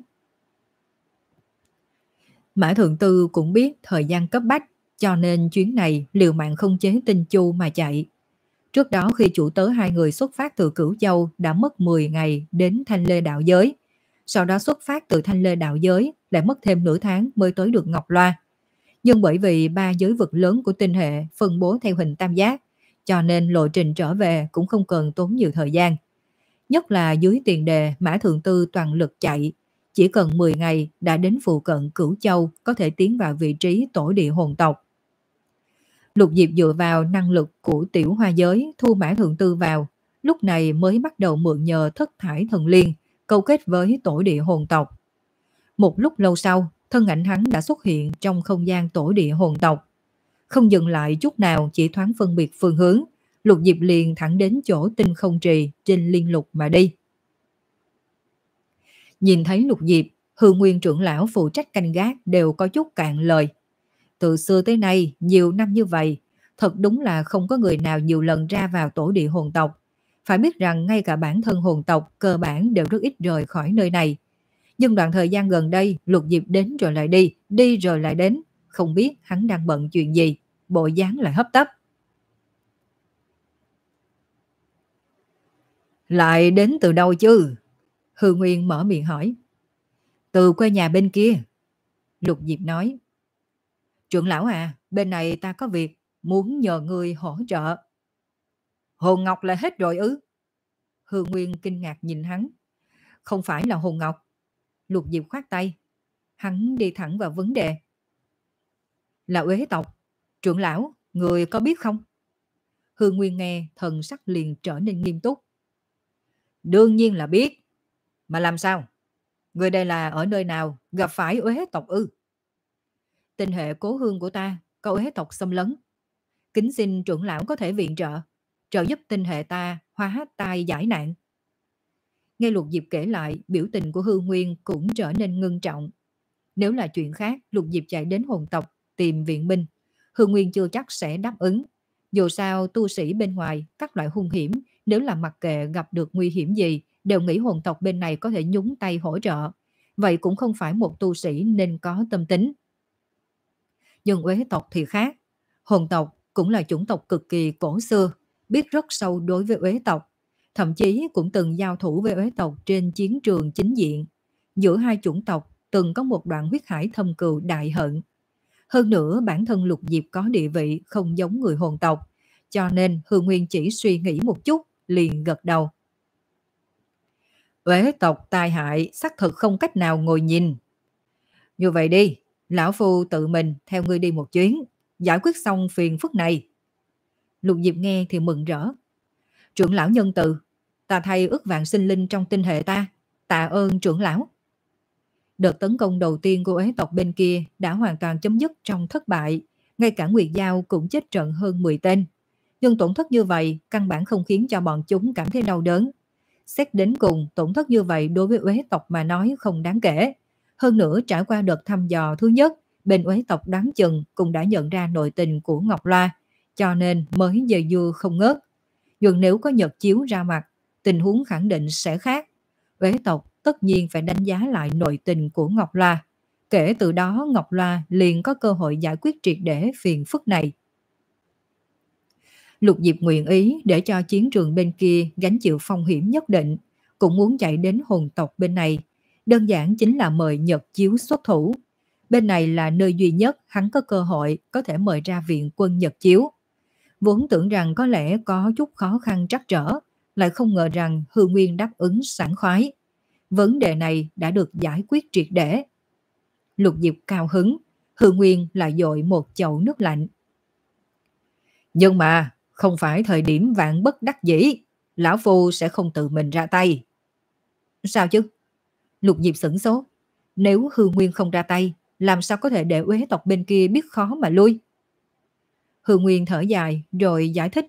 Mã Thượng Tư cũng biết thời gian cấp bách, cho nên chuyến này liều mạng không chế Tinh Chu mà chạy. Trước đó khi chủ tớ hai người xuất phát từ Cửu Châu đã mất mười ngày đến Thanh Lê Đạo Giới. Sau đó xuất phát từ Thanh Lê Đạo Giới lại mất thêm nửa tháng mới tới được Ngọc Loa. Nhưng bởi vì ba giới vực lớn của tinh hệ phân bố theo hình tam giác, cho nên lộ trình trở về cũng không cần tốn nhiều thời gian. Nhất là dưới tiền đề Mã Thượng Tư toàn lực chạy, chỉ cần mười ngày đã đến phụ cận Cửu Châu, có thể tiến vào vị trí tổ địa hồn tộc. Lục Diệp dựa vào năng lực của tiểu hoa giới thu Mã Thượng Tư vào, lúc này mới bắt đầu mượn nhờ thất thải thần liên, câu kết với tổ địa hồn tộc. Một lúc lâu sau, thân ảnh hắn đã xuất hiện trong không gian tổ địa hồn tộc. Không dừng lại chút nào, chỉ thoáng phân biệt phương hướng, Lục Diệp liền thẳng đến chỗ tinh không trì trên liên lục mà đi. Nhìn thấy Lục Diệp, Hư Nguyên trưởng lão phụ trách canh gác đều có chút cạn lời. Từ xưa tới nay, nhiều năm như vậy, thật đúng là không có người nào nhiều lần ra vào tổ địa hồn tộc. Phải biết rằng ngay cả bản thân hồn tộc cơ bản đều rất ít rời khỏi nơi này. Nhưng đoạn thời gian gần đây, Lục Diệp đến rồi lại đi, đi rồi lại đến, không biết hắn đang bận chuyện gì, bộ dáng lại hấp tấp. Lại đến từ đâu chứ? Hư Nguyên mở miệng hỏi. Từ quê nhà bên kia. Lục Diệp nói. Trưởng lão à, bên này ta có việc, muốn nhờ người hỗ trợ. Hồn Ngọc là hết rồi ư? Hư Nguyên kinh ngạc nhìn hắn. Không phải là Hồn Ngọc. Lục Diệp khoát tay. Hắn đi thẳng vào vấn đề. Là uế tộc. Trưởng lão, người có biết không? Hương Nguyên nghe thần sắc liền trở nên nghiêm túc. Đương nhiên là biết. Mà làm sao? Người đây là ở nơi nào gặp phải uế tộc ư? Tình hệ cố hương của ta có uế tộc xâm lấn. Kính xin trưởng lão có thể viện trợ, trợ giúp tinh hệ ta hóa tai giải nạn. Nghe Lục Diệp kể lại, biểu tình của Hương Nguyên cũng trở nên ngưng trọng. Nếu là chuyện khác, Lục Diệp chạy đến hồn tộc tìm viện binh, Hương Nguyên chưa chắc sẽ đáp ứng. Dù sao tu sĩ bên ngoài các loại hung hiểm, nếu là mặc kệ gặp được nguy hiểm gì, đều nghĩ hồn tộc bên này có thể nhúng tay hỗ trợ. Vậy cũng không phải một tu sĩ nên có tâm tính. Nhưng uế tộc thì khác. Hồn tộc cũng là chủng tộc cực kỳ cổ xưa, biết rất sâu đối với uế tộc, thậm chí cũng từng giao thủ với uế tộc trên chiến trường chính diện. Giữa hai chủng tộc từng có một đoạn huyết hải thâm cừu đại hận. Hơn nữa bản thân Lục Diệp có địa vị không giống người hồn tộc, cho nên Hương Nguyên chỉ suy nghĩ một chút liền gật đầu. Uế tộc tai hại xác thực không cách nào ngồi nhìn. Như vậy đi, lão phu tự mình theo ngươi đi một chuyến, giải quyết xong phiền phức này. Lục Diệp nghe thì mừng rỡ. Trưởng lão nhân từ, ta thay ức vạn sinh linh trong tinh hệ ta, tạ ơn trưởng lão. Đợt tấn công đầu tiên của uế tộc bên kia đã hoàn toàn chấm dứt trong thất bại, ngay cả Nguyệt Giao cũng chết trận hơn mười tên. Nhưng tổn thất như vậy căn bản không khiến cho bọn chúng cảm thấy đau đớn. Xét đến cùng, tổn thất như vậy đối với uế tộc mà nói không đáng kể. Hơn nữa trải qua đợt thăm dò thứ nhất, bên uế tộc đoán chừng cũng đã nhận ra nội tình của Ngọc Loa, cho nên mới dè dưa không ngớt. Nhưng nếu có nhật chiếu ra mặt, tình huống khẳng định sẽ khác. Uế tộc tất nhiên phải đánh giá lại nội tình của Ngọc Loa. Kể từ đó Ngọc Loa liền có cơ hội giải quyết triệt để phiền phức này. Lục Diệp nguyện ý để cho chiến trường bên kia gánh chịu phong hiểm nhất định, cũng muốn chạy đến hồn tộc bên này. Đơn giản chính là mời Nhật Chiếu xuất thủ. Bên này là nơi duy nhất hắn có cơ hội có thể mời ra viện quân Nhật Chiếu. Vốn tưởng rằng có lẽ có chút khó khăn trắc trở, lại không ngờ rằng Hương Nguyên đáp ứng sảng khoái. Vấn đề này đã được giải quyết triệt để. Lục Diệp cao hứng, Hương Nguyên lại dội một chậu nước lạnh. Nhưng mà không phải thời điểm vạn bất đắc dĩ, lão phu sẽ không tự mình ra tay. Sao chứ? Lục Diệp sửng sốt. Nếu Hương Nguyên không ra tay, làm sao có thể để uế tộc bên kia biết khó mà lui? Hương Nguyên thở dài rồi giải thích.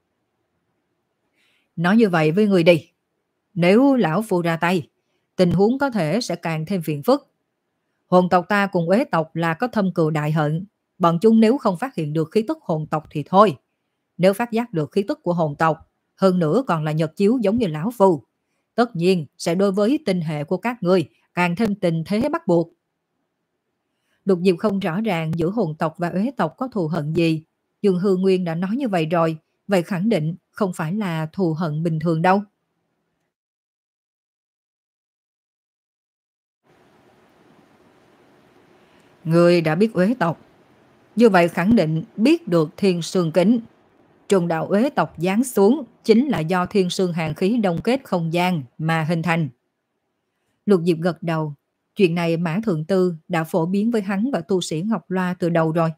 Nói như vậy với người đi. Nếu lão phu ra tay, tình huống có thể sẽ càng thêm phiền phức. Hồn tộc ta cùng uế tộc là có thâm cừu đại hận. Bọn chúng nếu không phát hiện được khí tức hồn tộc thì thôi. Nếu phát giác được khí tức của hồn tộc, hơn nữa còn là Nhật Chiếu giống như lão phu, tất nhiên sẽ đối với tinh hệ của các ngươi càng thêm tình thế bắt buộc. Lục Diệp không rõ ràng giữa hồn tộc và uế tộc có thù hận gì, nhưng Hương Nguyên đã nói như vậy rồi, vậy khẳng định không phải là thù hận bình thường đâu. Người đã biết uế tộc, như vậy khẳng định biết được Thiên Sương Kính. Trùng đạo uế tộc giáng xuống chính là do Thiên Sương hàn khí đông kết không gian mà hình thành. Lục Diệp gật đầu. Chuyện này Mã Thượng Tư đã phổ biến với hắn và tu sĩ Ngọc Loa từ đầu rồi.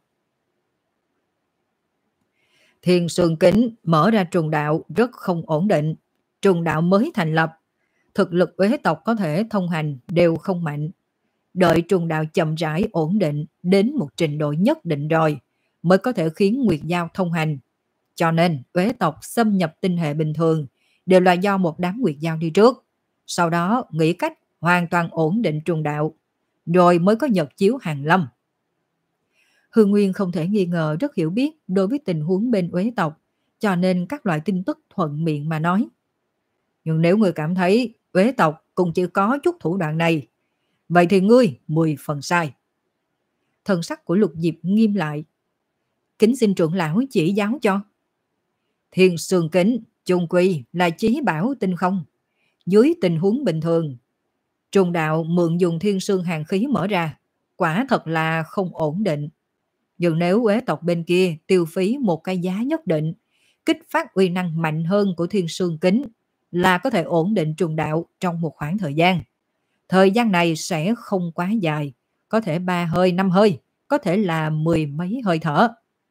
Thiên Sương Kính mở ra trùng đạo rất không ổn định. Trùng đạo mới thành lập, thực lực uế tộc có thể thông hành đều không mạnh. Đợi trùng đạo chậm rãi ổn định đến một trình độ nhất định rồi, mới có thể khiến Nguyệt Giao thông hành. Cho nên uế tộc xâm nhập tinh hệ bình thường đều là do một đám Nguyệt Giao đi trước, sau đó nghĩ cách hoàn toàn ổn định trùng đạo, rồi mới có Nhật Chiếu hàng lâm. Hương Nguyên không thể nghi ngờ rất hiểu biết đối với tình huống bên uế tộc, cho nên các loại tin tức thuận miệng mà nói. Nhưng nếu người cảm thấy uế tộc cũng chỉ có chút thủ đoạn này, vậy thì ngươi mười phần sai. Thần sắc của Lục Diệp nghiêm lại. Kính xin trưởng lão chỉ giáo cho. Thiên Sương Kính chung quy là chí bảo tinh không. Dưới tình huống bình thường, trùng đạo mượn dùng Thiên Sương hàn khí mở ra, quả thật là không ổn định. Nhưng nếu uế tộc bên kia tiêu phí một cái giá nhất định, kích phát uy năng mạnh hơn của Thiên Sương Kính, là có thể ổn định trùng đạo trong một khoảng thời gian. Thời gian này sẽ không quá dài, có thể ba hơi, năm hơi, có thể là mười mấy hơi thở.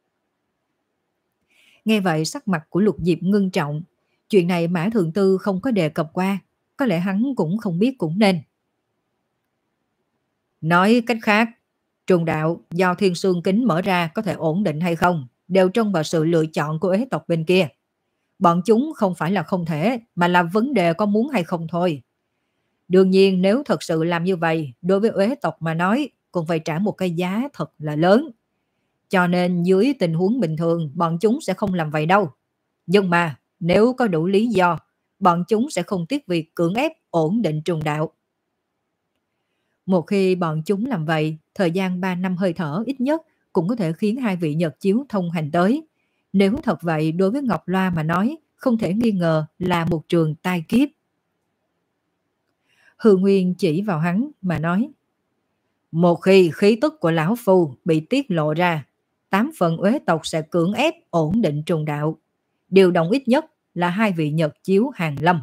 Nghe vậy sắc mặt của Lục Diệp ngưng trọng. Chuyện này Mã Thượng Tư không có đề cập qua, có lẽ hắn cũng không biết cũng nên. Nói cách khác, trùng đạo do thiên xương kính mở ra có thể ổn định hay không, đều trông vào sự lựa chọn của ế tộc bên kia. Bọn chúng không phải là không thể, mà là vấn đề có muốn hay không thôi. Đương nhiên nếu thật sự làm như vậy, đối với ế tộc mà nói, cũng phải trả một cái giá thật là lớn. Cho nên dưới tình huống bình thường, bọn chúng sẽ không làm vậy đâu. Nhưng mà, nếu có đủ lý do, bọn chúng sẽ không tiếc việc cưỡng ép ổn định trùng đạo. Một khi bọn chúng làm vậy, thời gian ba năm hơi thở ít nhất cũng có thể khiến hai vị Nhật chiếu thông hành tới. Nếu thật vậy, đối với Ngọc Loa mà nói, không thể nghi ngờ là một trường tai kiếp. Hư Nguyên chỉ vào hắn mà nói, một khi khí tức của lão phu bị tiết lộ ra, tám phần uế tộc sẽ cưỡng ép ổn định trùng đạo. Điều động ít nhất là hai vị Nhật chiếu hàng lâm.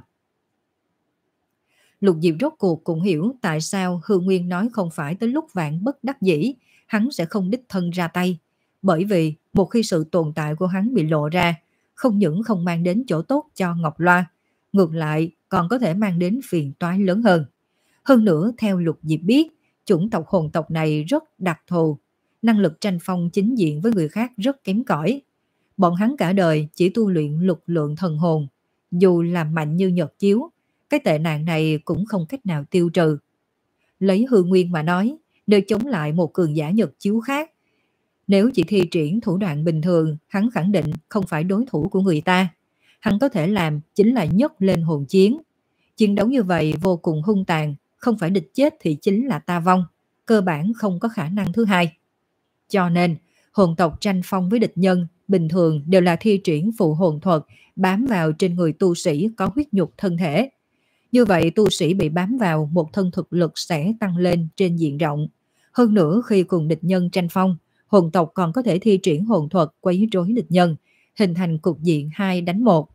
Lục Diệp rốt cuộc cũng hiểu tại sao Hư Nguyên nói không phải tới lúc vạn bất đắc dĩ, hắn sẽ không đích thân ra tay. Bởi vì một khi sự tồn tại của hắn bị lộ ra, không những không mang đến chỗ tốt cho Ngọc Loa, ngược lại còn có thể mang đến phiền toái lớn hơn. Hơn nữa, theo Lục Diệp biết, chủng tộc hồn tộc này rất đặc thù, năng lực tranh phong chính diện với người khác rất kém cỏi. Bọn hắn cả đời chỉ tu luyện lực lượng thần hồn, dù làm mạnh như Nhật chiếu, cái tệ nạn này cũng không cách nào tiêu trừ. Lấy Hư Nguyên mà nói, để chống lại một cường giả Nhật chiếu khác, nếu chỉ thi triển thủ đoạn bình thường, hắn khẳng định không phải đối thủ của người ta. Hắn có thể làm chính là nhấc lên hồn chiến. Chiến đấu như vậy vô cùng hung tàn, không phải địch chết thì chính là ta vong, cơ bản không có khả năng thứ hai. Cho nên, hồn tộc tranh phong với địch nhân bình thường đều là thi triển phụ hồn thuật bám vào trên người tu sĩ có huyết nhục thân thể. Như vậy tu sĩ bị bám vào một thân thực lực sẽ tăng lên trên diện rộng. Hơn nữa khi cùng địch nhân tranh phong, hồn tộc còn có thể thi triển hồn thuật quấy rối địch nhân, hình thành cục diện hai đánh một.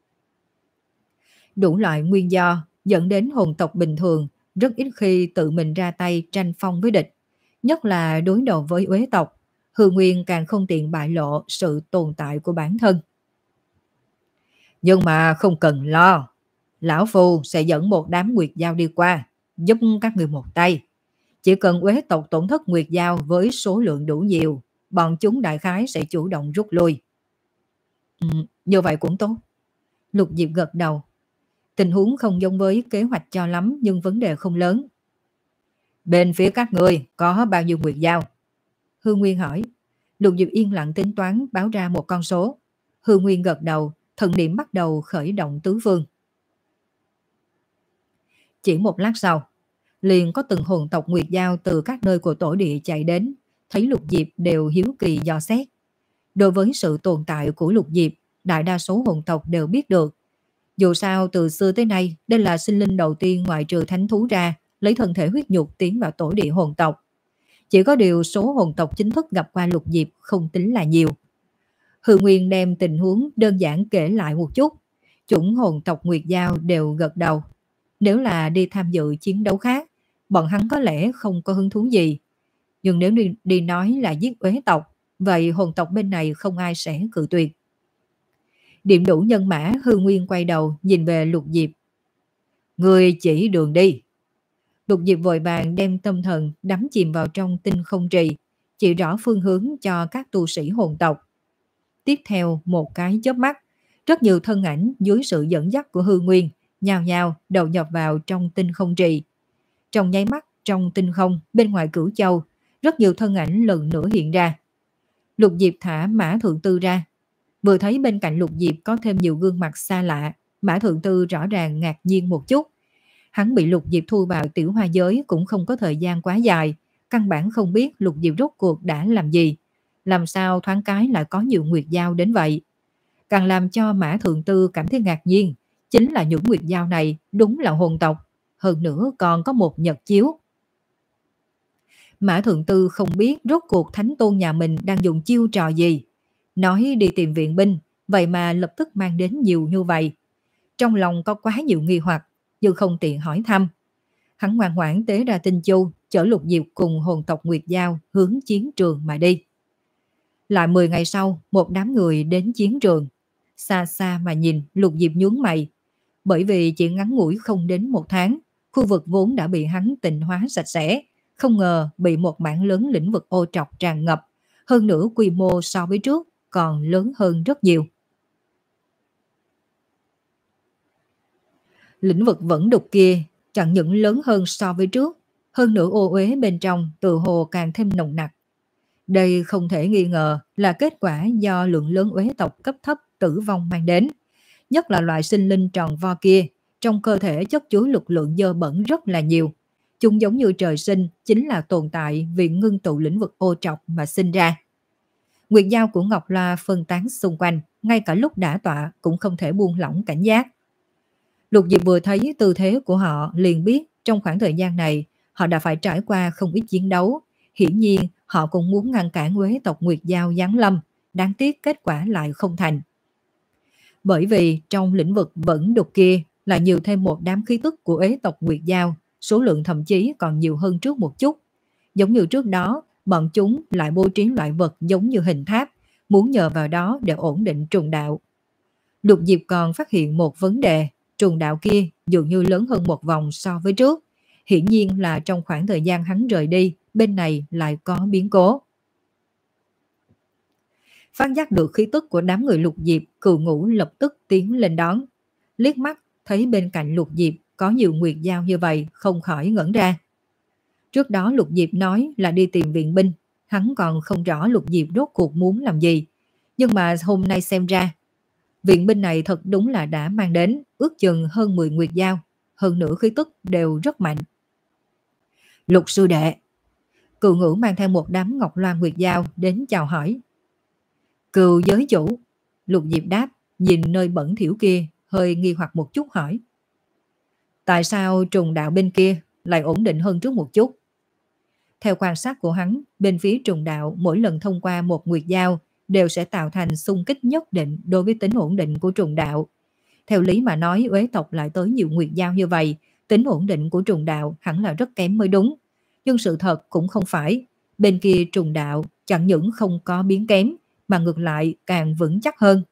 Đủ loại nguyên do dẫn đến hồn tộc bình thường rất ít khi tự mình ra tay tranh phong với địch, nhất là đối đầu với uế tộc. Hư Nguyên càng không tiện bại lộ sự tồn tại của bản thân. Nhưng mà không cần lo, lão phu sẽ dẫn một đám nguyệt dao đi qua, giúp các người một tay. Chỉ cần uế tộc tổn thất nguyệt dao với số lượng đủ nhiều, bọn chúng đại khái sẽ chủ động rút lui. Ừ, như vậy cũng tốt. Lục Diệp gật đầu. Tình huống không giống với kế hoạch cho lắm, nhưng vấn đề không lớn. Bên phía các người có bao nhiêu nguyệt dao? Hư Nguyên hỏi. Lục Diệp yên lặng tính toán báo ra một con số. Hư Nguyên gật đầu, thần niệm bắt đầu khởi động tứ phương. Chỉ một lát sau, liền có từng hồn tộc nguyệt dao từ các nơi của tổ địa chạy đến, thấy Lục Diệp đều hiếu kỳ dò xét. Đối với sự tồn tại của Lục Diệp, đại đa số hồn tộc đều biết được. Dù sao từ xưa tới nay, đây là sinh linh đầu tiên ngoại trừ thánh thú ra, lấy thân thể huyết nhục tiến vào tổ địa hồn tộc. Chỉ có điều số hồn tộc chính thức gặp qua Lục Diệp không tính là nhiều. Hư Nguyên đem tình huống đơn giản kể lại một chút. Chủng hồn tộc Nguyệt Giao đều gật đầu. Nếu là đi tham dự chiến đấu khác, bọn hắn có lẽ không có hứng thú gì. Nhưng nếu đi, đi nói là giết uế tộc, vậy hồn tộc bên này không ai sẽ cự tuyệt. Điểm đủ nhân mã, Hư Nguyên quay đầu nhìn về Lục Diệp. Người chỉ đường đi. Lục Diệp vội vàng đem tâm thần đắm chìm vào trong tinh không trì, chỉ rõ phương hướng cho các tu sĩ hồn tộc. Tiếp theo một cái chớp mắt, rất nhiều thân ảnh dưới sự dẫn dắt của Hư Nguyên nhào nhào đầu nhập vào trong tinh không trì. Trong nháy mắt, trong tinh không bên ngoài Cửu Châu, rất nhiều thân ảnh lần nữa hiện ra. Lục Diệp thả Mã Thượng Tư ra. Vừa thấy bên cạnh Lục Diệp có thêm nhiều gương mặt xa lạ, Mã Thượng Tư rõ ràng ngạc nhiên một chút. Hắn bị Lục Diệp thu vào tiểu hoa giới cũng không có thời gian quá dài, căn bản không biết Lục Diệp rốt cuộc đã làm gì. Làm sao thoáng cái lại có nhiều nguyệt giao đến vậy? Càng làm cho Mã Thượng Tư cảm thấy ngạc nhiên, chính là những nguyệt giao này đúng là hồn tộc, hơn nữa còn có một nhật chiếu. Mã Thượng Tư không biết rốt cuộc thánh tôn nhà mình đang dùng chiêu trò gì. Nói đi tìm viện binh, vậy mà lập tức mang đến nhiều như vậy. Trong lòng có quá nhiều nghi hoặc, nhưng không tiện hỏi thăm. Hắn ngoan ngoãn tế ra tinh chu, chở Lục Diệp cùng hồn tộc Nguyệt Giao hướng chiến trường mà đi. Lại mười ngày sau, một đám người đến chiến trường. Xa xa mà nhìn, Lục Diệp nhướng mày. Bởi vì chỉ ngắn ngủi không đến một tháng, khu vực vốn đã bị hắn tịnh hóa sạch sẽ, không ngờ bị một mảng lớn lĩnh vực ô trọc tràn ngập, hơn nữa quy mô so với trước còn lớn hơn rất nhiều. Lĩnh vực vẫn đục kia chẳng những lớn hơn so với trước, hơn nữa ô uế bên trong tự hồ càng thêm nồng nặc. Đây không thể nghi ngờ là kết quả do lượng lớn uế tộc cấp thấp tử vong mang đến. Nhất là loại sinh linh tròn vo kia, trong cơ thể chất chứa lực lượng dơ bẩn rất là nhiều. Chúng giống như trời sinh, chính là tồn tại vì ngưng tụ lĩnh vực ô trọc mà sinh ra. Nguyệt Giao của Ngọc Loa phân tán xung quanh, ngay cả lúc đã tọa cũng không thể buông lỏng cảnh giác. Lục Diệp vừa thấy tư thế của họ liền biết trong khoảng thời gian này họ đã phải trải qua không ít chiến đấu. Hiển nhiên họ cũng muốn ngăn cản uế tộc Nguyệt Giao giáng lâm, đáng tiếc kết quả lại không thành. Bởi vì trong lĩnh vực vẫn đục kia là nhiều thêm một đám khí tức của uế tộc Nguyệt Giao, số lượng thậm chí còn nhiều hơn trước một chút. Giống như trước đó, bọn chúng lại bố trí loại vật giống như hình tháp, muốn nhờ vào đó để ổn định trùng đạo. Lục Diệp còn phát hiện một vấn đề, trùng đạo kia dường như lớn hơn một vòng so với trước. Hiển nhiên là trong khoảng thời gian hắn rời đi, bên này lại có biến cố. Phát giác được khí tức của đám người Lục Diệp, Cừu Ngũ lập tức tiến lên đón. Liếc mắt thấy bên cạnh Lục Diệp có nhiều Nguyệt Giao như vậy, không khỏi ngẩn ra. Trước đó Lục Diệp nói là đi tìm viện binh, hắn còn không rõ Lục Diệp rốt cuộc muốn làm gì. Nhưng mà hôm nay xem ra, viện binh này thật đúng là đã mang đến ước chừng hơn mười Nguyệt Giao, hơn nữa khí tức đều rất mạnh. Lục sư đệ. Cừu Ngũ mang theo một đám Ngọc Loan Nguyệt Giao đến chào hỏi. Cừu giới chủ. Lục Diệp đáp, nhìn nơi bẩn thỉu kia, hơi nghi hoặc một chút hỏi. Tại sao trùng đạo bên kia lại ổn định hơn trước một chút? Theo quan sát của hắn, bên phía trùng đạo mỗi lần thông qua một Nguyệt Giao đều sẽ tạo thành xung kích nhất định đối với tính ổn định của trùng đạo. Theo lý mà nói, uế tộc lại tới nhiều Nguyệt Giao như vậy, tính ổn định của trùng đạo hẳn là rất kém mới đúng. Nhưng sự thật cũng không phải. Bên kia trùng đạo chẳng những không có biến kém, mà ngược lại càng vững chắc hơn.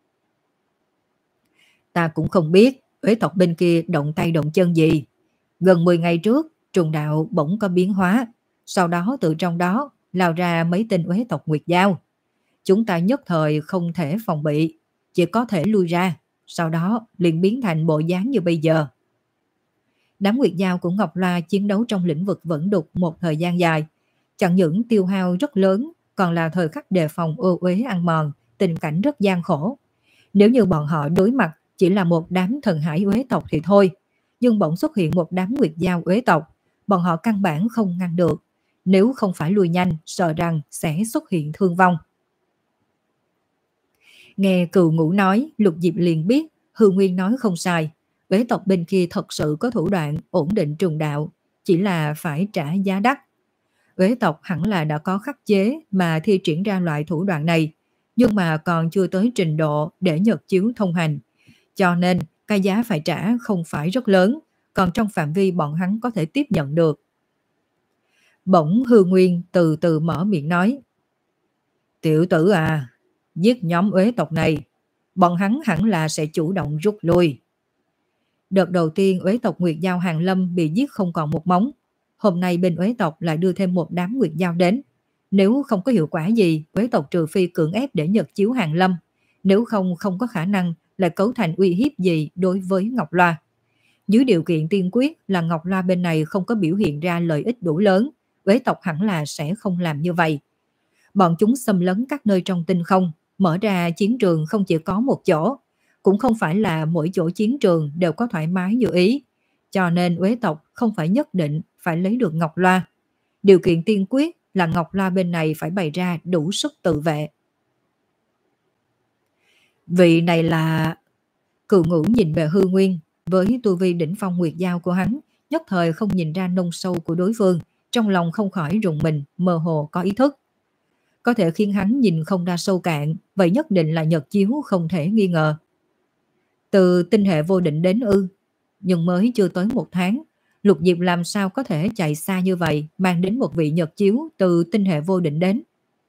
Ta cũng không biết uế tộc bên kia động tay động chân gì. Gần mười ngày trước, trùng đạo bỗng có biến hóa. Sau đó từ trong đó lao ra mấy tên uế tộc Nguyệt Giao. Chúng ta nhất thời không thể phòng bị, chỉ có thể lui ra. Sau đó liền biến thành bộ dáng như bây giờ. Đám Nguyệt Giao của Ngọc Loa chiến đấu trong lĩnh vực vẫn đục một thời gian dài. Chẳng những tiêu hao rất lớn, còn là thời khắc đề phòng ô uế ăn mòn, tình cảnh rất gian khổ. Nếu như bọn họ đối mặt chỉ là một đám thần hải uế tộc thì thôi, nhưng bỗng xuất hiện một đám Nguyệt Giao uế tộc, bọn họ căn bản không ngăn được. Nếu không phải lùi nhanh, sợ rằng sẽ xuất hiện thương vong. Nghe Cừu Ngũ nói, Lục Diệp liền biết Hư Nguyên nói không sai. Uế tộc bên kia thật sự có thủ đoạn ổn định trùng đạo, chỉ là phải trả giá đắt. Uế tộc hẳn là đã có khắc chế mà thi triển ra loại thủ đoạn này, nhưng mà còn chưa tới trình độ để nhật chiếu thông hành. Cho nên, cái giá phải trả không phải rất lớn, còn trong phạm vi bọn hắn có thể tiếp nhận được. Bỗng Hư Nguyên từ từ mở miệng nói. Tiểu tử à, giết nhóm uế tộc này, bọn hắn hẳn là sẽ chủ động rút lui. Đợt đầu tiên uế tộc Nguyệt Giao Hàng Lâm bị giết không còn một móng. Hôm nay bên uế tộc lại đưa thêm một đám Nguyệt Giao đến. Nếu không có hiệu quả gì, uế tộc trừ phi cưỡng ép để nhật chiếu Hàng Lâm. Nếu không, không có khả năng là cấu thành uy hiếp gì đối với Ngọc Loa. Dưới điều kiện tiên quyết là Ngọc Loa bên này không có biểu hiện ra lợi ích đủ lớn, uế tộc hẳn là sẽ không làm như vậy. Bọn chúng xâm lấn các nơi trong tinh không, mở ra chiến trường không chỉ có một chỗ, cũng không phải là mỗi chỗ chiến trường đều có thoải mái như ý. Cho nên uế tộc không phải nhất định phải lấy được Ngọc Loa. Điều kiện tiên quyết là Ngọc Loa bên này phải bày ra đủ sức tự vệ. Vị này là... Cừu Ngũ nhìn về Hư Nguyên, với tu vi đỉnh phong Nguyệt Giao của hắn, nhất thời không nhìn ra nông sâu của đối phương, trong lòng không khỏi rùng mình, mơ hồ có ý thức. Có thể khiến hắn nhìn không ra sâu cạn, vậy nhất định là nhật chiếu không thể nghi ngờ. Từ tinh hệ vô định đến ư, nhưng mới chưa tới một tháng, Lục Diệp làm sao có thể chạy xa như vậy, mang đến một vị nhật chiếu từ tinh hệ vô định đến.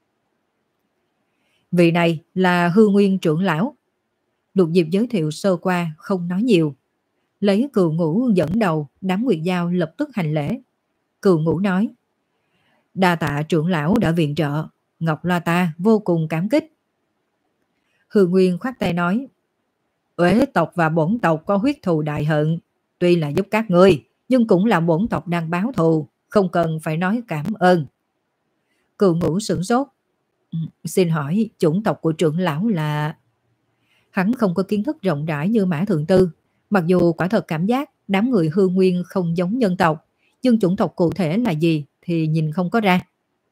Vị này là Hư Nguyên trưởng lão. Lục Diệp giới thiệu sơ qua, không nói nhiều. Lấy Cừu Ngũ dẫn đầu, đám Nguyệt Giao lập tức hành lễ. Cừu Ngũ nói: đa tạ trưởng lão đã viện trợ, Ngọc Loa ta vô cùng cảm kích. Hư Nguyên khoát tay nói: uế tộc và bổn tộc có huyết thù đại hận, tuy là giúp các ngươi, nhưng cũng là bổn tộc đang báo thù, không cần phải nói cảm ơn. Cừu Ngũ sửng sốt. Xin hỏi chủng tộc của trưởng lão là... Hắn không có kiến thức rộng rãi như Mã Thượng Tư, mặc dù quả thật cảm giác đám người Hư Nguyên không giống nhân tộc, nhưng chủng tộc cụ thể là gì thì nhìn không có ra.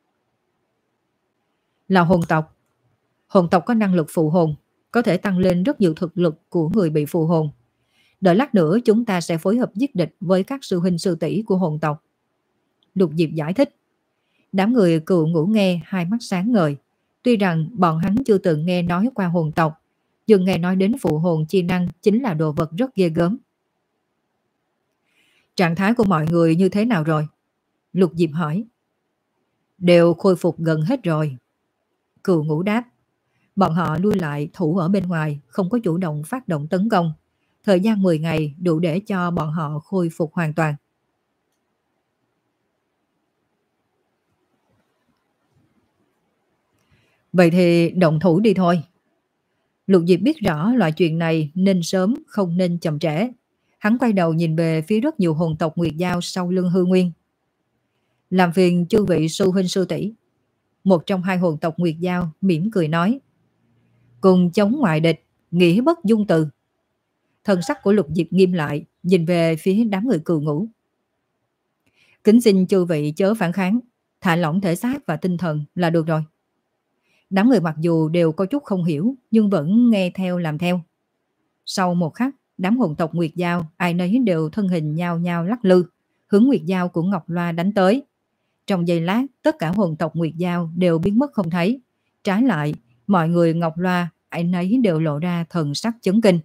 Là hồn tộc. Hồn tộc có năng lực phụ hồn, có thể tăng lên rất nhiều thực lực của người bị phụ hồn. Đợi lát nữa chúng ta sẽ phối hợp giết địch với các sư huynh sư tỷ của hồn tộc. Lục Diệp giải thích. Đám người Cừu Ngũ nghe hai mắt sáng ngời. Tuy rằng bọn hắn chưa từng nghe nói qua hồn tộc, nhưng nghe nói đến phụ hồn chi năng chính là đồ vật rất ghê gớm. Trạng thái của mọi người như thế nào rồi? Lục Diệp hỏi. Đều khôi phục gần hết rồi. Cừu Ngũ đáp. Bọn họ lui lại thủ ở bên ngoài, không có chủ động phát động tấn công. Thời gian mười ngày đủ để cho bọn họ khôi phục hoàn toàn. Vậy thì động thủ đi thôi. Lục Diệp biết rõ loại chuyện này nên sớm, không nên chậm trễ. Hắn quay đầu nhìn về phía rất nhiều hồn tộc Nguyệt Giao sau lưng Hư Nguyên. Làm phiền chư vị sư huynh sư tỷ. Một trong hai hồn tộc Nguyệt Giao mỉm cười nói. Cùng chống ngoại địch, nghĩa bất dung từ. Thần sắc của Lục Diệp nghiêm lại, nhìn về phía đám người Cừu Ngũ. Kính xin chư vị chớ phản kháng, thả lỏng thể xác và tinh thần là được rồi. Đám người mặc dù đều có chút không hiểu, nhưng vẫn nghe theo làm theo. Sau một khắc, đám hồn tộc Nguyệt Giao ai nấy đều thân hình nhao nhao lắc lư, hướng Nguyệt Giao của Ngọc Loa đánh tới. Trong giây lát, tất cả hồn tộc Nguyệt Giao đều biến mất không thấy. Trái lại, mọi người Ngọc Loa ai nấy đều lộ ra thần sắc chấn kinh.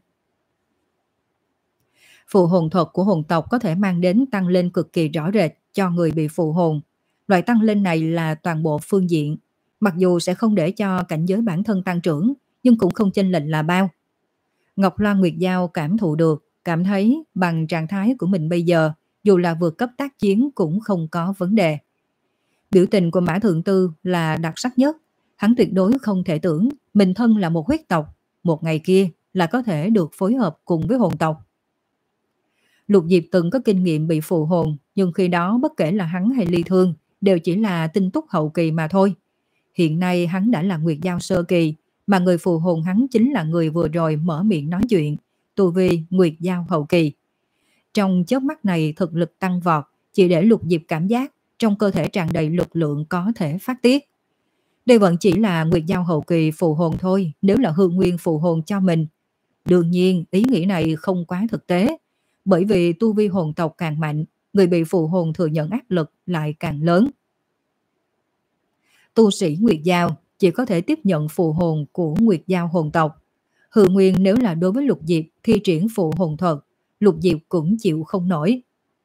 Phụ hồn thuật của hồn tộc có thể mang đến tăng lên cực kỳ rõ rệt cho người bị phụ hồn. Loại tăng lên này là toàn bộ phương diện. Mặc dù sẽ không để cho cảnh giới bản thân tăng trưởng, nhưng cũng không chênh lệch là bao. Ngọc Loan Nguyệt Giao cảm thụ được, cảm thấy bằng trạng thái của mình bây giờ, dù là vượt cấp tác chiến cũng không có vấn đề. Biểu tình của Mã Thượng Tư là đặc sắc nhất. Hắn tuyệt đối không thể tưởng mình thân là một huyết tộc, một ngày kia là có thể được phối hợp cùng với hồn tộc. Lục Diệp từng có kinh nghiệm bị phụ hồn, nhưng khi đó bất kể là hắn hay Ly Thương đều chỉ là tinh túc hậu kỳ mà thôi. Hiện nay hắn đã là Nguyệt Giao sơ kỳ, mà người phù hồn hắn chính là người vừa rồi mở miệng nói chuyện, tu vi Nguyệt Giao hậu kỳ. Trong chớp mắt này thực lực tăng vọt, chỉ để Lục Diệp cảm giác trong cơ thể tràn đầy lực lượng có thể phát tiết. Đây vẫn chỉ là Nguyệt Giao hậu kỳ phù hồn thôi, nếu là Hư Nguyên phù hồn cho mình. Đương nhiên, ý nghĩ này không quá thực tế, bởi vì tu vi hồn tộc càng mạnh, người bị phù hồn thừa nhận áp lực lại càng lớn. Tu sĩ Nguyệt Giao chỉ có thể tiếp nhận phù hồn của Nguyệt Giao hồn tộc. Hư Nguyên nếu là đối với Lục Diệp thi triển phù hồn thuật, Lục Diệp cũng chịu không nổi.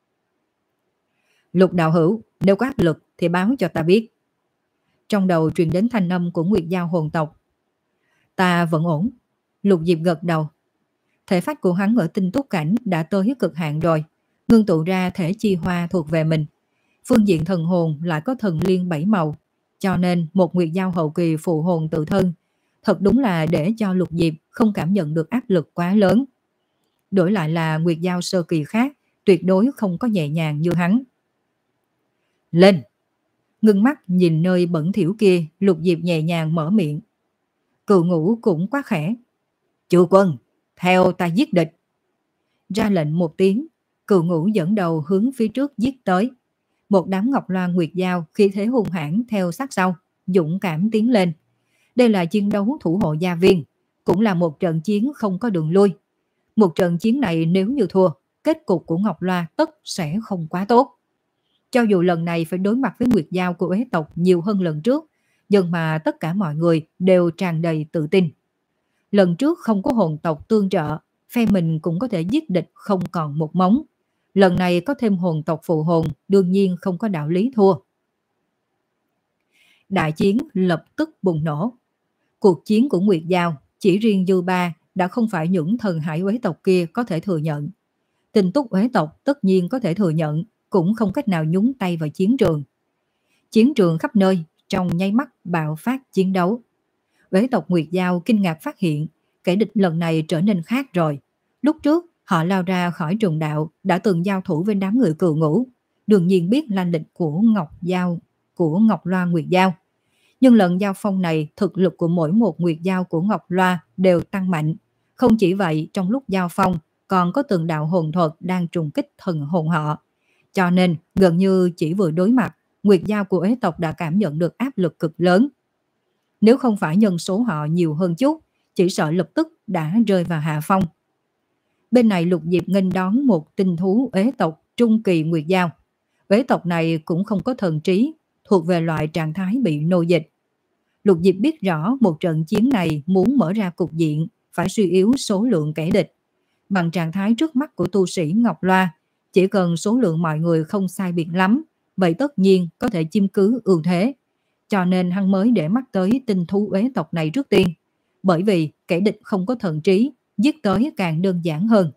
Lục đạo hữu, nếu có áp lực thì báo cho ta biết. Trong đầu truyền đến thanh âm của Nguyệt Giao hồn tộc. Ta vẫn ổn. Lục Diệp gật đầu. Thể phách của hắn ở tinh túc cảnh đã tới cực hạn rồi, ngưng tụ ra thể chi hoa thuộc về mình. Phương diện thần hồn lại có thần liên bảy màu, cho nên một Nguyệt Giao hậu kỳ phụ hồn tự thân thật đúng là để cho Lục Diệp không cảm nhận được áp lực quá lớn. Đổi lại là Nguyệt Giao sơ kỳ khác, tuyệt đối không có nhẹ nhàng như hắn. Lên! Ngưng mắt nhìn nơi bẩn thỉu kia, Lục Diệp nhẹ nhàng mở miệng. Cừu Ngũ cũng quá khẽ. Chủ quân, theo ta giết địch. Ra lệnh một tiếng, Cừu Ngũ dẫn đầu hướng phía trước giết tới. Một đám Ngọc Loan Nguyệt Giao khí thế hung hãn theo sát sau, dũng cảm tiến lên. Đây là chiến đấu thủ hộ gia viên, cũng là một trận chiến không có đường lui. Một trận chiến này nếu như thua, kết cục của Ngọc Loa tất sẽ không quá tốt. Cho dù lần này phải đối mặt với Nguyệt Giao của Uế tộc nhiều hơn lần trước, nhưng mà tất cả mọi người đều tràn đầy tự tin. Lần trước không có hồn tộc tương trợ, phe mình cũng có thể giết địch không còn một móng. Lần này có thêm hồn tộc phụ hồn, đương nhiên không có đạo lý thua. Đại chiến lập tức bùng nổ. Cuộc chiến của Nguyệt Giao, chỉ riêng Dư Ba đã không phải những thần hải uế tộc kia có thể thừa nhận. Tinh túc uế tộc tất nhiên có thể thừa nhận, cũng không cách nào nhúng tay vào chiến trường. Chiến trường khắp nơi, trong nháy mắt bạo phát chiến đấu. Uế tộc Nguyệt Giao kinh ngạc phát hiện, kẻ địch lần này trở nên khác rồi. Lúc trước, họ lao ra khỏi trùng đạo, đã từng giao thủ với đám người cừu ngũ, đương nhiên biết lan lịch của Ngọc Giao, của Ngọc Loa Nguyệt Giao. Nhưng lần giao phong này, thực lực của mỗi một Nguyệt Giao của Ngọc Loa đều tăng mạnh. Không chỉ vậy, trong lúc giao phong, còn có từng đạo hồn thuật đang trùng kích thần hồn họ. Cho nên, gần như chỉ vừa đối mặt, Nguyệt Giao của Uế tộc đã cảm nhận được áp lực cực lớn. Nếu không phải nhân số họ nhiều hơn chút, chỉ sợ lập tức đã rơi vào hạ phong. Bên này Lục Diệp nghênh đón một tinh thú Uế tộc trung kỳ Nguyệt Giao. Uế tộc này cũng không có thần trí, thuộc về loại trạng thái bị nô dịch. Lục Diệp biết rõ một trận chiến này muốn mở ra cục diện, phải suy yếu số lượng kẻ địch. Bằng trạng thái trước mắt của tu sĩ Ngọc Loa, chỉ cần số lượng mọi người không sai biệt lắm, vậy tất nhiên có thể chiếm cứ ưu thế. Cho nên hắn mới để mắt tới tinh thú uế tộc này trước tiên. Bởi vì kẻ địch không có thần trí, giết tới càng đơn giản hơn.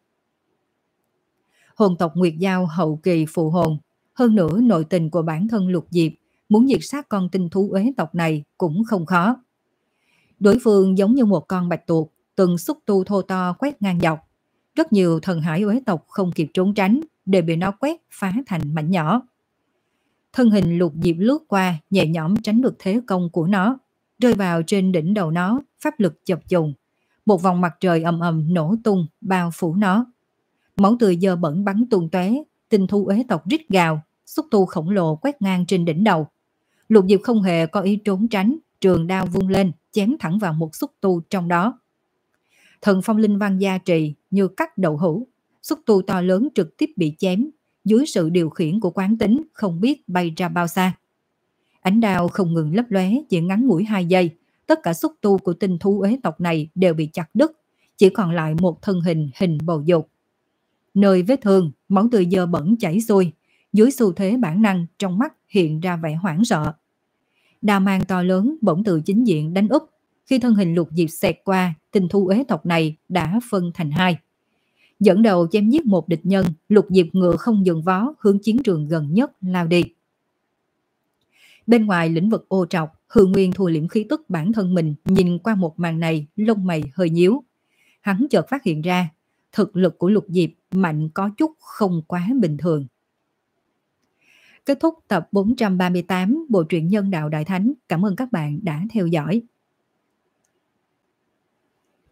Hồn tộc Nguyệt Giao hậu kỳ phụ hồn, hơn nữa nội tình của bản thân Lục Diệp, muốn diệt sát con tinh thú uế tộc này cũng không khó. Đối phương giống như một con bạch tuộc, từng xúc tu thô to quét ngang dọc. Rất nhiều thần hải uế tộc không kịp trốn tránh, đều bị nó quét phá thành mảnh nhỏ. Thân hình Lục Diệp lướt qua, nhẹ nhõm tránh được thế công của nó, rơi vào trên đỉnh đầu nó, pháp lực chập trùng. Một vòng mặt trời ầm ầm nổ tung, bao phủ nó. Máu tươi dơ bẩn bắn tung tóe, tinh thú uế tộc rít gào, xúc tu khổng lồ quét ngang trên đỉnh đầu. Lục Diệp không hề có ý trốn tránh, trường đao vung lên, chém thẳng vào một xúc tu trong đó. Thần phong linh văn gia trì như cắt đậu hũ, xúc tu to lớn trực tiếp bị chém, dưới sự điều khiển của quán tính không biết bay ra bao xa. Ánh đao không ngừng lấp lóe, chỉ ngắn ngủi hai giây, tất cả xúc tu của tinh thú uế tộc này đều bị chặt đứt, chỉ còn lại một thân hình hình bầu dục. Nơi vết thương, máu tươi dơ bẩn chảy xuôi, dưới xu thế bản năng trong mắt hiện ra vẻ hoảng sợ. Đao mang to lớn bỗng từ chính diện đánh úp, khi thân hình Lục Diệp xẹt qua, tinh thú uế tộc này đã phân thành hai. Dẫn đầu chém giết một địch nhân, Lục Diệp ngựa không dừng vó hướng chiến trường gần nhất lao đi. Bên ngoài lĩnh vực ô trọc, Hư Nguyên thu liễm khí tức bản thân mình, nhìn qua một màn này, lông mày hơi nhíu. Hắn chợt phát hiện ra, thực lực của Lục Diệp mạnh có chút không quá bình thường. Kết thúc tập bốn trăm ba mươi tám Bộ truyện Nhân Đạo Đại Thánh. Cảm ơn các bạn đã theo dõi.